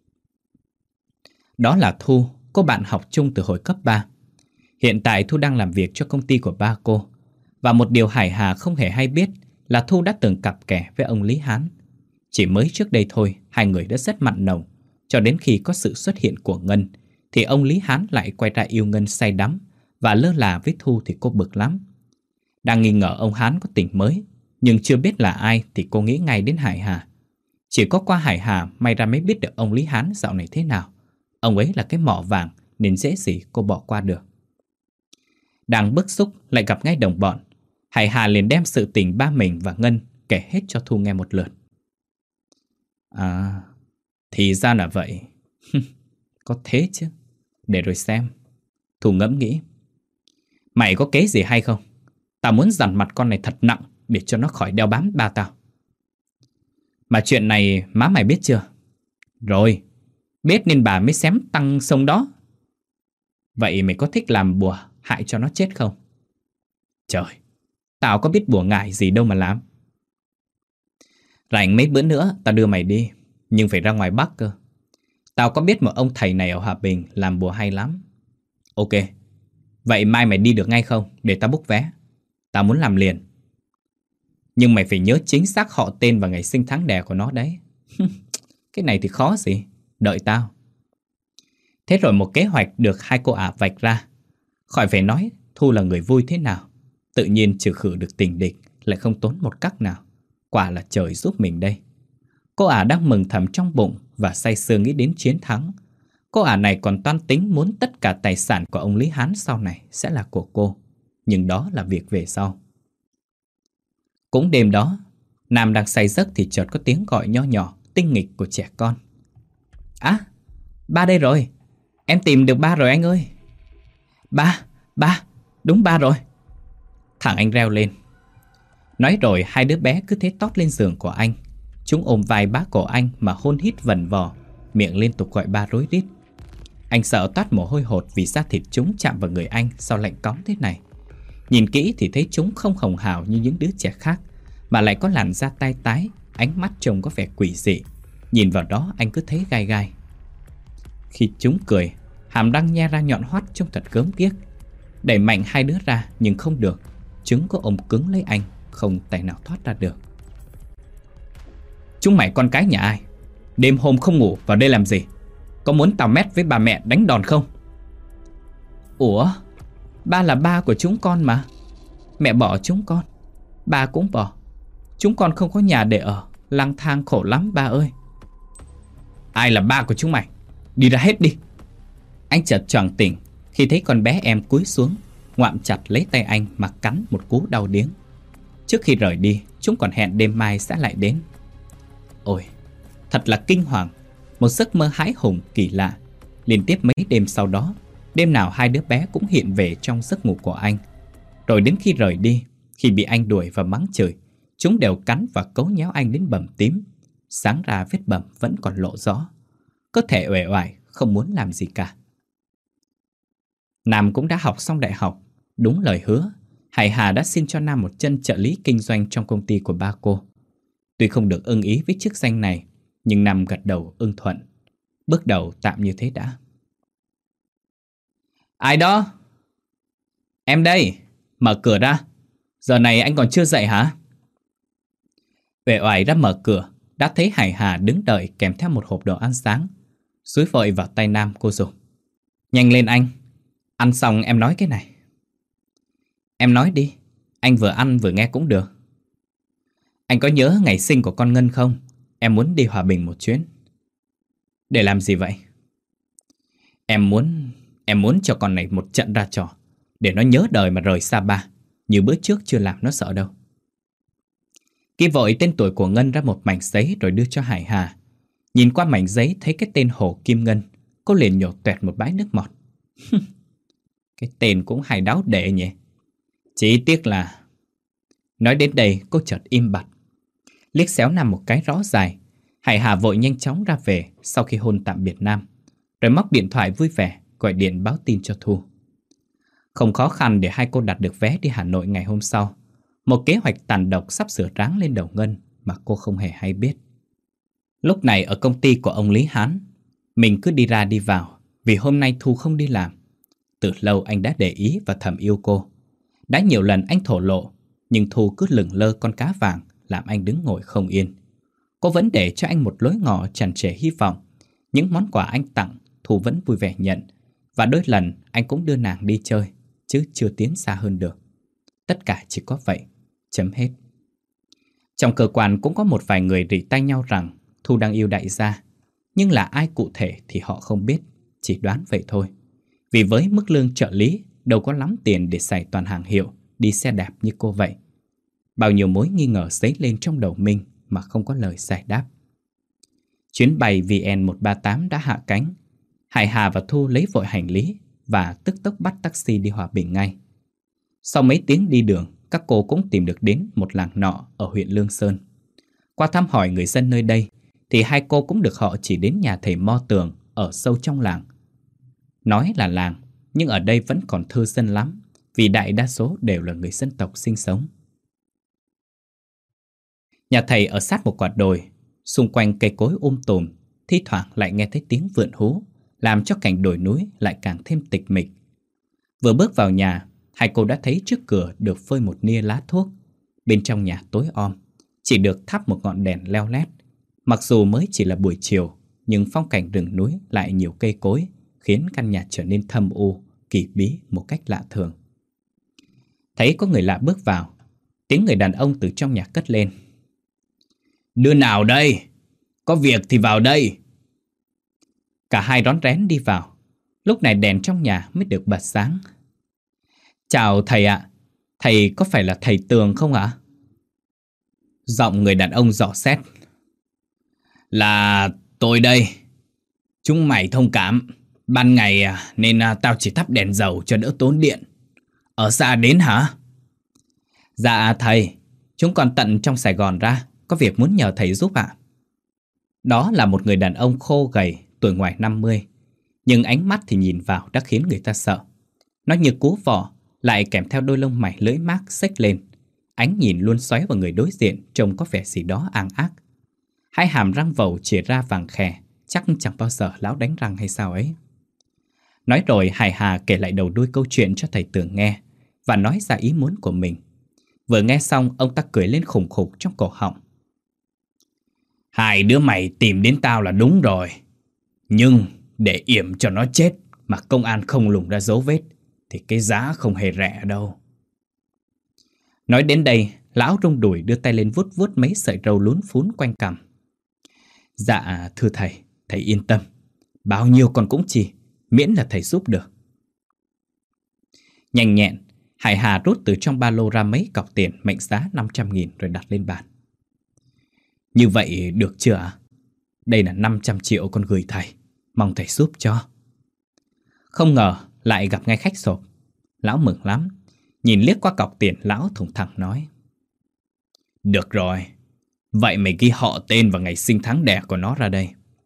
Đó là Thu, cô bạn học chung từ hồi cấp ba. Hiện tại Thu đang làm việc cho công ty của ba cô. Và một điều Hải Hà không hề hay biết là Thu đã từng cặp kè với ông Lý Hán. Chỉ mới trước đây thôi, hai người đã rất mặn nồng. Cho đến khi có sự xuất hiện của Ngân, thì ông Lý Hán lại quay ra yêu Ngân say đắm. Và lơ là với Thu thì cô bực lắm. Đang nghi ngờ ông Hán có tình mới, nhưng chưa biết là ai thì cô nghĩ ngay đến Hải Hà. Chỉ có qua Hải Hà may ra mới biết được ông Lý Hán dạo này thế nào. Ông ấy là cái mỏ vàng nên dễ gì cô bỏ qua được. Đang bức xúc lại gặp ngay đồng bọn, Hải Hà liền đem sự tình ba mình và Ngân kể hết cho Thu nghe một lượt. À, thì ra là vậy. Có thế chứ. Để rồi xem. Thu ngẫm nghĩ. Mày có kế gì hay không? Tao muốn dằn mặt con này thật nặng để cho nó khỏi đeo bám ba tao. Mà chuyện này má mày biết chưa? Rồi, biết nên bà mới xém tăng sông đó. Vậy mày có thích làm bùa hại cho nó chết không? Trời, tao có biết bùa ngải gì đâu mà làm. Rảnh mấy bữa nữa tao đưa mày đi, nhưng phải ra ngoài Bắc cơ. Tao có biết một ông thầy này ở Hòa Bình làm bùa hay lắm. Ok, vậy mai mày đi được ngay không? Để tao book vé. Tao muốn làm liền. Nhưng mày phải nhớ chính xác họ tên và ngày sinh tháng đẻ của nó đấy. Cái này thì khó gì. Đợi tao. Thế rồi một kế hoạch được hai cô ả vạch ra. Khỏi phải nói Thu là người vui thế nào. Tự nhiên trừ khử được tình địch, lại không tốn một cách nào. Quả là trời giúp mình đây. Cô ả đang mừng thầm trong bụng và say sưa nghĩ đến chiến thắng. Cô ả này còn toan tính muốn tất cả tài sản của ông Lý Hán sau này sẽ là của cô. Nhưng đó là việc về sau. Cũng đêm đó, Nam đang say giấc thì chợt có tiếng gọi nho nhỏ, tinh nghịch của trẻ con. À, ba đây rồi. Em tìm được ba rồi anh ơi. Ba, ba, đúng ba rồi. Thằng anh reo lên. Nói rồi hai đứa bé cứ thế tót lên giường của anh. Chúng ôm vai bá cổ anh mà hôn hít vần vò, miệng liên tục gọi ba rối rít. Anh sợ toát mồ hôi hột vì da thịt chúng chạm vào người anh sao lạnh cóng thế này. Nhìn kỹ thì thấy chúng không hồng hào như những đứa trẻ khác, mà lại có làn da tai tái, ánh mắt trông có vẻ quỷ dị. Nhìn vào đó anh cứ thấy gai gai. Khi chúng cười, hàm răng nhe ra nhọn hoắt trông thật gớm ghiếc. Đẩy mạnh hai đứa ra nhưng không được. Chúng có ôm cứng lấy anh, không tài nào thoát ra được. Chúng mày con cái nhà ai? Đêm hôm không ngủ vào đây làm gì? Có muốn tao mét với bà mẹ đánh đòn không? Ủa, ba là ba của chúng con mà. Mẹ bỏ chúng con, ba cũng bỏ. Chúng con không có nhà để ở, lang thang khổ lắm ba ơi. Ai là ba của chúng mày? Đi ra hết đi. Anh chợt choàng tỉnh khi thấy con bé em cúi xuống, ngoạm chặt lấy tay anh mà cắn một cú đau điếng. Trước khi rời đi, chúng còn hẹn đêm mai sẽ lại đến. Ôi, thật là kinh hoàng. Một giấc mơ hãi hùng kỳ lạ. Liên tiếp mấy đêm sau đó, đêm nào hai đứa bé cũng hiện về trong giấc ngủ của anh. Rồi đến khi rời đi, khi bị anh đuổi và mắng chửi, chúng đều cắn và cấu nhéo anh đến bầm tím. Sáng ra vết bầm vẫn còn lộ rõ. Cơ thể uể oải, không muốn làm gì cả. Nam cũng đã học xong đại học. Đúng lời hứa, Hải Hà đã xin cho Nam một chân trợ lý kinh doanh trong công ty của ba cô. Tuy không được ưng ý với chức danh này, nhưng Nam gật đầu ưng thuận. Bước đầu tạm như thế đã. Ai đó? Em đây, mở cửa ra. Giờ này anh còn chưa dậy hả? Uể oải ra mở cửa, đã thấy Hải Hà đứng đợi kèm theo một hộp đồ ăn sáng. Dúi vội vào tay Nam cô dùng. Nhanh lên anh, ăn xong em nói cái này. Em nói đi, anh vừa ăn vừa nghe cũng được. Anh có nhớ ngày sinh của con Ngân không? Em muốn đi Hòa Bình một chuyến. Để làm gì vậy? Em muốn Em muốn cho con này một trận ra trò, để nó nhớ đời mà rời xa ba. Như bữa trước chưa làm nó sợ đâu. Ghi vội tên tuổi của Ngân ra một mảnh giấy rồi đưa cho Hải Hà. Nhìn qua mảnh giấy thấy cái tên Hồ Kim Ngân, cô liền nhổ toẹt một bãi nước bọt. Cái tên cũng hay đáo đệ nhỉ. Chỉ tiếc là... Nói đến đây cô chợt im bặt. Liếc xéo Nam một cái rõ dài. Hải Hà vội nhanh chóng ra về sau khi hôn tạm biệt Nam, rồi móc điện thoại vui vẻ gọi điện báo tin cho Thu. Không khó khăn để hai cô đặt được vé đi Hà Nội ngày hôm sau. Một kế hoạch tàn độc sắp sửa ráng lên đầu Ngân mà cô không hề hay biết. Lúc này ở công ty của ông Lý Hán, mình cứ đi ra đi vào vì hôm nay Thu không đi làm. Từ lâu anh đã để ý và thầm yêu cô. Đã nhiều lần anh thổ lộ, nhưng Thu cứ lửng lơ con cá vàng làm anh đứng ngồi không yên. Cô vẫn để cho anh một lối ngỏ tràn trề hy vọng. Những món quà anh tặng, Thu vẫn vui vẻ nhận. Và đôi lần anh cũng đưa nàng đi chơi, chứ chưa tiến xa hơn được. Tất cả chỉ có vậy, chấm hết. Trong cơ quan cũng có một vài người rỉ tai nhau rằng Thu đang yêu đại gia. Nhưng là ai cụ thể thì họ không biết, chỉ đoán vậy thôi. Vì với mức lương trợ lý, đâu có lắm tiền để xài toàn hàng hiệu, đi xe đạp như cô vậy. Bao nhiêu mối nghi ngờ dấy lên trong đầu Minh mà không có lời giải đáp. Chuyến bay V N một ba tám đã hạ cánh. Hải Hà và Thu lấy vội hành lý và tức tốc bắt taxi đi Hòa Bình ngay. Sau mấy tiếng đi đường, các cô cũng tìm được đến một làng nọ ở huyện Lương Sơn. Qua thăm hỏi người dân nơi đây, thì hai cô cũng được họ chỉ đến nhà thầy Mo Tường ở sâu trong làng. Nói là làng, nhưng ở đây vẫn còn thưa dân lắm, vì đại đa số đều là người dân tộc sinh sống. Nhà thầy ở sát một quả đồi, xung quanh cây cối um tùm, thi thoảng lại nghe thấy tiếng vượn hú, làm cho cảnh đồi núi lại càng thêm tịch mịch. Vừa bước vào nhà, hai cô đã thấy trước cửa được phơi một nia lá thuốc. Bên trong nhà tối om, chỉ được thắp một ngọn đèn leo lét. Mặc dù mới chỉ là buổi chiều, nhưng phong cảnh rừng núi lại nhiều cây cối, khiến căn nhà trở nên thâm u, kỳ bí một cách lạ thường. Thấy có người lạ bước vào, tiếng người đàn ông từ trong nhà cất lên. Đứa nào đây? Có việc thì vào đây. Cả hai rón rén đi vào. Lúc này đèn trong nhà mới được bật sáng. Chào thầy ạ, à. Thầy có phải là thầy Tường không ạ? À? Giọng người đàn ông dò xét. Là tôi đây. Chúng mày thông cảm. Ban ngày nên tao chỉ thắp đèn dầu cho đỡ tốn điện. Ở xa đến hả? Dạ thầy, chúng còn tận trong Sài Gòn ra. Có việc muốn nhờ thầy giúp ạ. À? Đó là một người đàn ông khô gầy, tuổi ngoài năm mươi. Nhưng ánh mắt thì nhìn vào đã khiến người ta sợ. Nó như cú vọ, lại kèm theo đôi lông mày lưỡi mác xếch lên. Ánh nhìn luôn xoáy vào người đối diện, trông có vẻ gì đó ang ác. Hai hàm răng vầu chìa ra vàng khè, chắc chẳng bao giờ lão đánh răng hay sao ấy. Nói rồi hài hà kể lại đầu đuôi câu chuyện cho thầy Tường nghe, và nói ra ý muốn của mình. Vừa nghe xong, ông ta cười lên khủng khục trong cổ họng. Hai đứa mày tìm đến tao là đúng rồi. Nhưng để yểm cho nó chết mà công an không lùng ra dấu vết thì cái giá không hề rẻ đâu. Nói đến đây, lão rung đùi đưa tay lên vuốt vuốt mấy sợi râu lún phún quanh cằm. Dạ thưa thầy, thầy yên tâm. Bao nhiêu còn cũng chỉ, miễn là thầy giúp được. Nhanh nhẹn, Hải Hà rút từ trong ba lô ra mấy cọc tiền mệnh giá năm trăm nghìn rồi đặt lên bàn. Như vậy được chưa ạ? Đây là năm trăm triệu con gửi thầy, mong thầy giúp cho. Không ngờ lại gặp ngay khách sộp. Lão mừng lắm, nhìn liếc qua cọc tiền, lão thủng thẳng nói. Được rồi, vậy mày ghi họ tên và ngày sinh tháng đẻ của nó ra đây.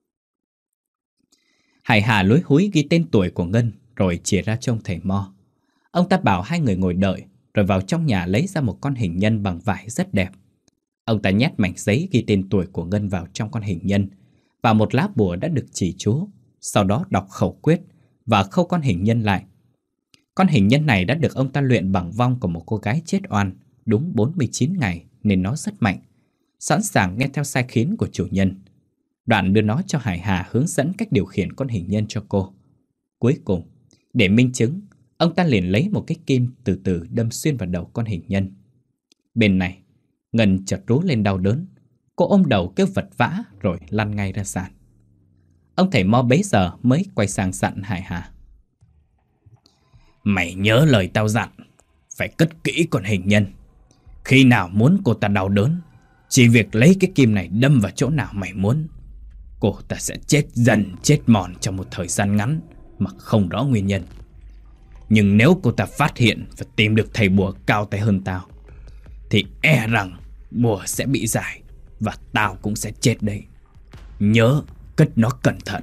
Hải Hà lúi húi ghi tên tuổi của Ngân rồi chìa ra cho ông thầy Mo. Ông ta bảo hai người ngồi đợi, rồi vào trong nhà lấy ra một con hình nhân bằng vải rất đẹp. Ông ta nhét mảnh giấy ghi tên tuổi của Ngân vào trong con hình nhân và một lá bùa đã được chỉ chú. Sau đó đọc khẩu quyết và khâu con hình nhân lại. Con hình nhân này đã được ông ta luyện bằng vong của một cô gái chết oan đúng bốn mươi chín ngày nên nó rất mạnh, sẵn sàng nghe theo sai khiến của chủ nhân. Đoạn đưa nó cho Hải Hà hướng dẫn cách điều khiển con hình nhân cho cô. Cuối cùng, để minh chứng, ông ta liền lấy một cái kim từ từ đâm xuyên vào đầu con hình nhân. Bên này, Ngân chợt rú lên đau đớn. Cô ôm đầu kêu vật vã rồi lăn ngay ra sàn. Ông thầy Mo bấy giờ mới quay sang dặn Hải Hà. Mày nhớ lời tao dặn, phải cất kỹ con hình nhân. Khi nào muốn cô ta đau đớn, chỉ việc lấy cái kim này đâm vào chỗ nào mày muốn. Cô ta sẽ chết dần chết mòn trong một thời gian ngắn mà không rõ nguyên nhân. Nhưng nếu cô ta phát hiện và tìm được thầy bùa cao tay hơn tao, thì e rằng bùa sẽ bị giải và tao cũng sẽ chết đấy. Nhớ cất nó cẩn thận.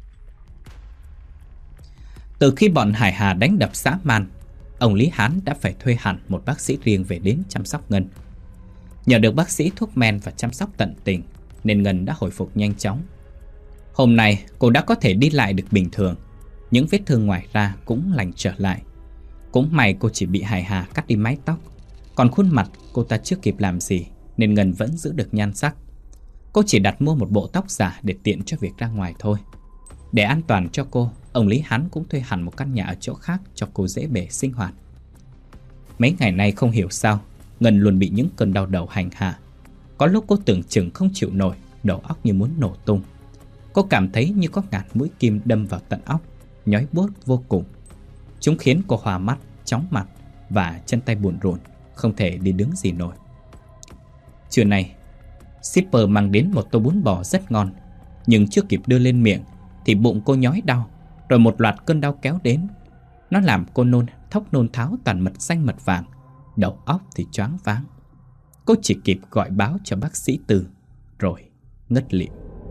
Từ khi bọn Hải Hà đánh đập dã man, ông Lý Hán đã phải thuê hẳn một bác sĩ riêng về đến chăm sóc Ngân. Nhờ được bác sĩ thuốc men và chăm sóc tận tình nên Ngân đã hồi phục nhanh chóng. Hôm nay cô đã có thể đi lại được bình thường. Những vết thương ngoài ra cũng lành trở lại. Cũng may cô chỉ bị Hải Hà cắt đi mái tóc, còn khuôn mặt cô ta chưa kịp làm gì nên Ngân vẫn giữ được nhan sắc. Cô chỉ đặt mua một bộ tóc giả để tiện cho việc ra ngoài thôi. Để an toàn cho cô, ông Lý Hán cũng thuê hẳn một căn nhà ở chỗ khác cho cô dễ bề sinh hoạt. Mấy ngày nay không hiểu sao, Ngân luôn bị những cơn đau đầu hành hạ. Có lúc cô tưởng chừng không chịu nổi, đầu óc như muốn nổ tung. Cô cảm thấy như có ngàn mũi kim đâm vào tận óc, nhói buốt vô cùng. Chúng khiến cô hoa mắt, chóng mặt và chân tay buồn rộn, không thể đi đứng gì nổi. Trưa nay, shipper mang đến một tô bún bò rất ngon, nhưng chưa kịp đưa lên miệng thì bụng cô nhói đau, rồi một loạt cơn đau kéo đến. Nó làm cô nôn thốc nôn tháo toàn mật xanh mật vàng, đầu óc thì choáng váng. Cô chỉ kịp gọi báo cho bác sĩ Từ, rồi ngất lịm.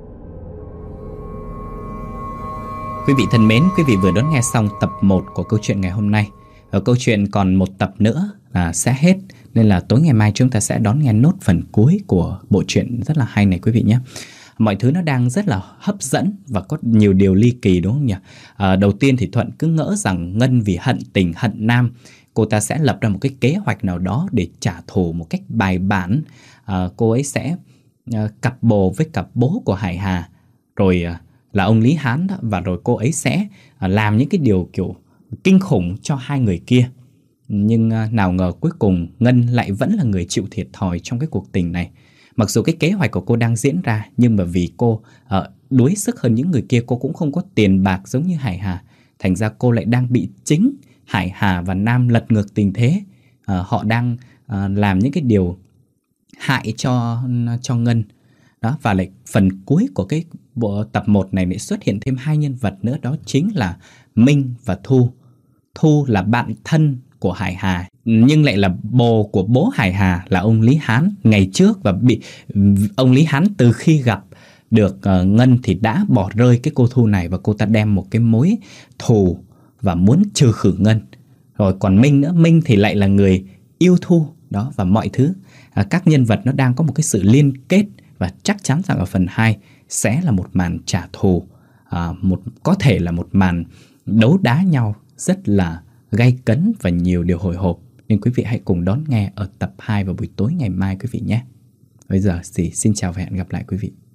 Quý vị thân mến, quý vị vừa đón nghe xong tập một của câu chuyện ngày hôm nay. Ở câu chuyện còn một tập nữa là sẽ hết, nên là tối ngày mai chúng ta sẽ đón nghe nốt phần cuối của bộ truyện rất là hay này quý vị nhé. Mọi thứ nó đang rất là hấp dẫn và có nhiều điều ly kỳ đúng không nhỉ? À, đầu tiên thì Thuận cứ ngỡ rằng Ngân vì hận tình hận Nam, cô ta sẽ lập ra một cái kế hoạch nào đó để trả thù một cách bài bản. À, cô ấy sẽ à, cặp bồ với cặp bố của Hải Hà, rồi à, là ông Lý Hán đó, và rồi cô ấy sẽ à, làm những cái điều kiểu kinh khủng cho hai người kia. Nhưng à, nào ngờ cuối cùng Ngân lại vẫn là người chịu thiệt thòi trong cái cuộc tình này. Mặc dù cái kế hoạch của cô đang diễn ra, nhưng mà vì cô à, đuối sức hơn những người kia, cô cũng không có tiền bạc giống như Hải Hà. Thành ra cô lại đang bị chính Hải Hà và Nam lật ngược tình thế. À, họ đang à, làm những cái điều hại cho cho Ngân. Đó, và lại phần cuối của cái bộ tập một này lại xuất hiện thêm hai nhân vật nữa, đó chính là Minh và Thu. Thu là bạn thân của Hải Hà, nhưng lại là bồ của bố Hải Hà là ông Lý Hán ngày trước, và bị ông Lý Hán từ khi gặp được uh, Ngân thì đã bỏ rơi cái cô Thu này, và cô ta đem một cái mối thù và muốn trừ khử Ngân. Rồi còn Minh nữa, Minh thì lại là người yêu Thu đó, và mọi thứ à, các nhân vật nó đang có một cái sự liên kết, và chắc chắn rằng ở phần hai sẽ là một màn trả thù, à, một có thể là một màn đấu đá nhau rất là gay cấn và nhiều điều hồi hộp. Nên quý vị hãy cùng đón nghe ở tập hai vào buổi tối ngày mai quý vị nhé. Bây giờ thì xin chào và hẹn gặp lại quý vị.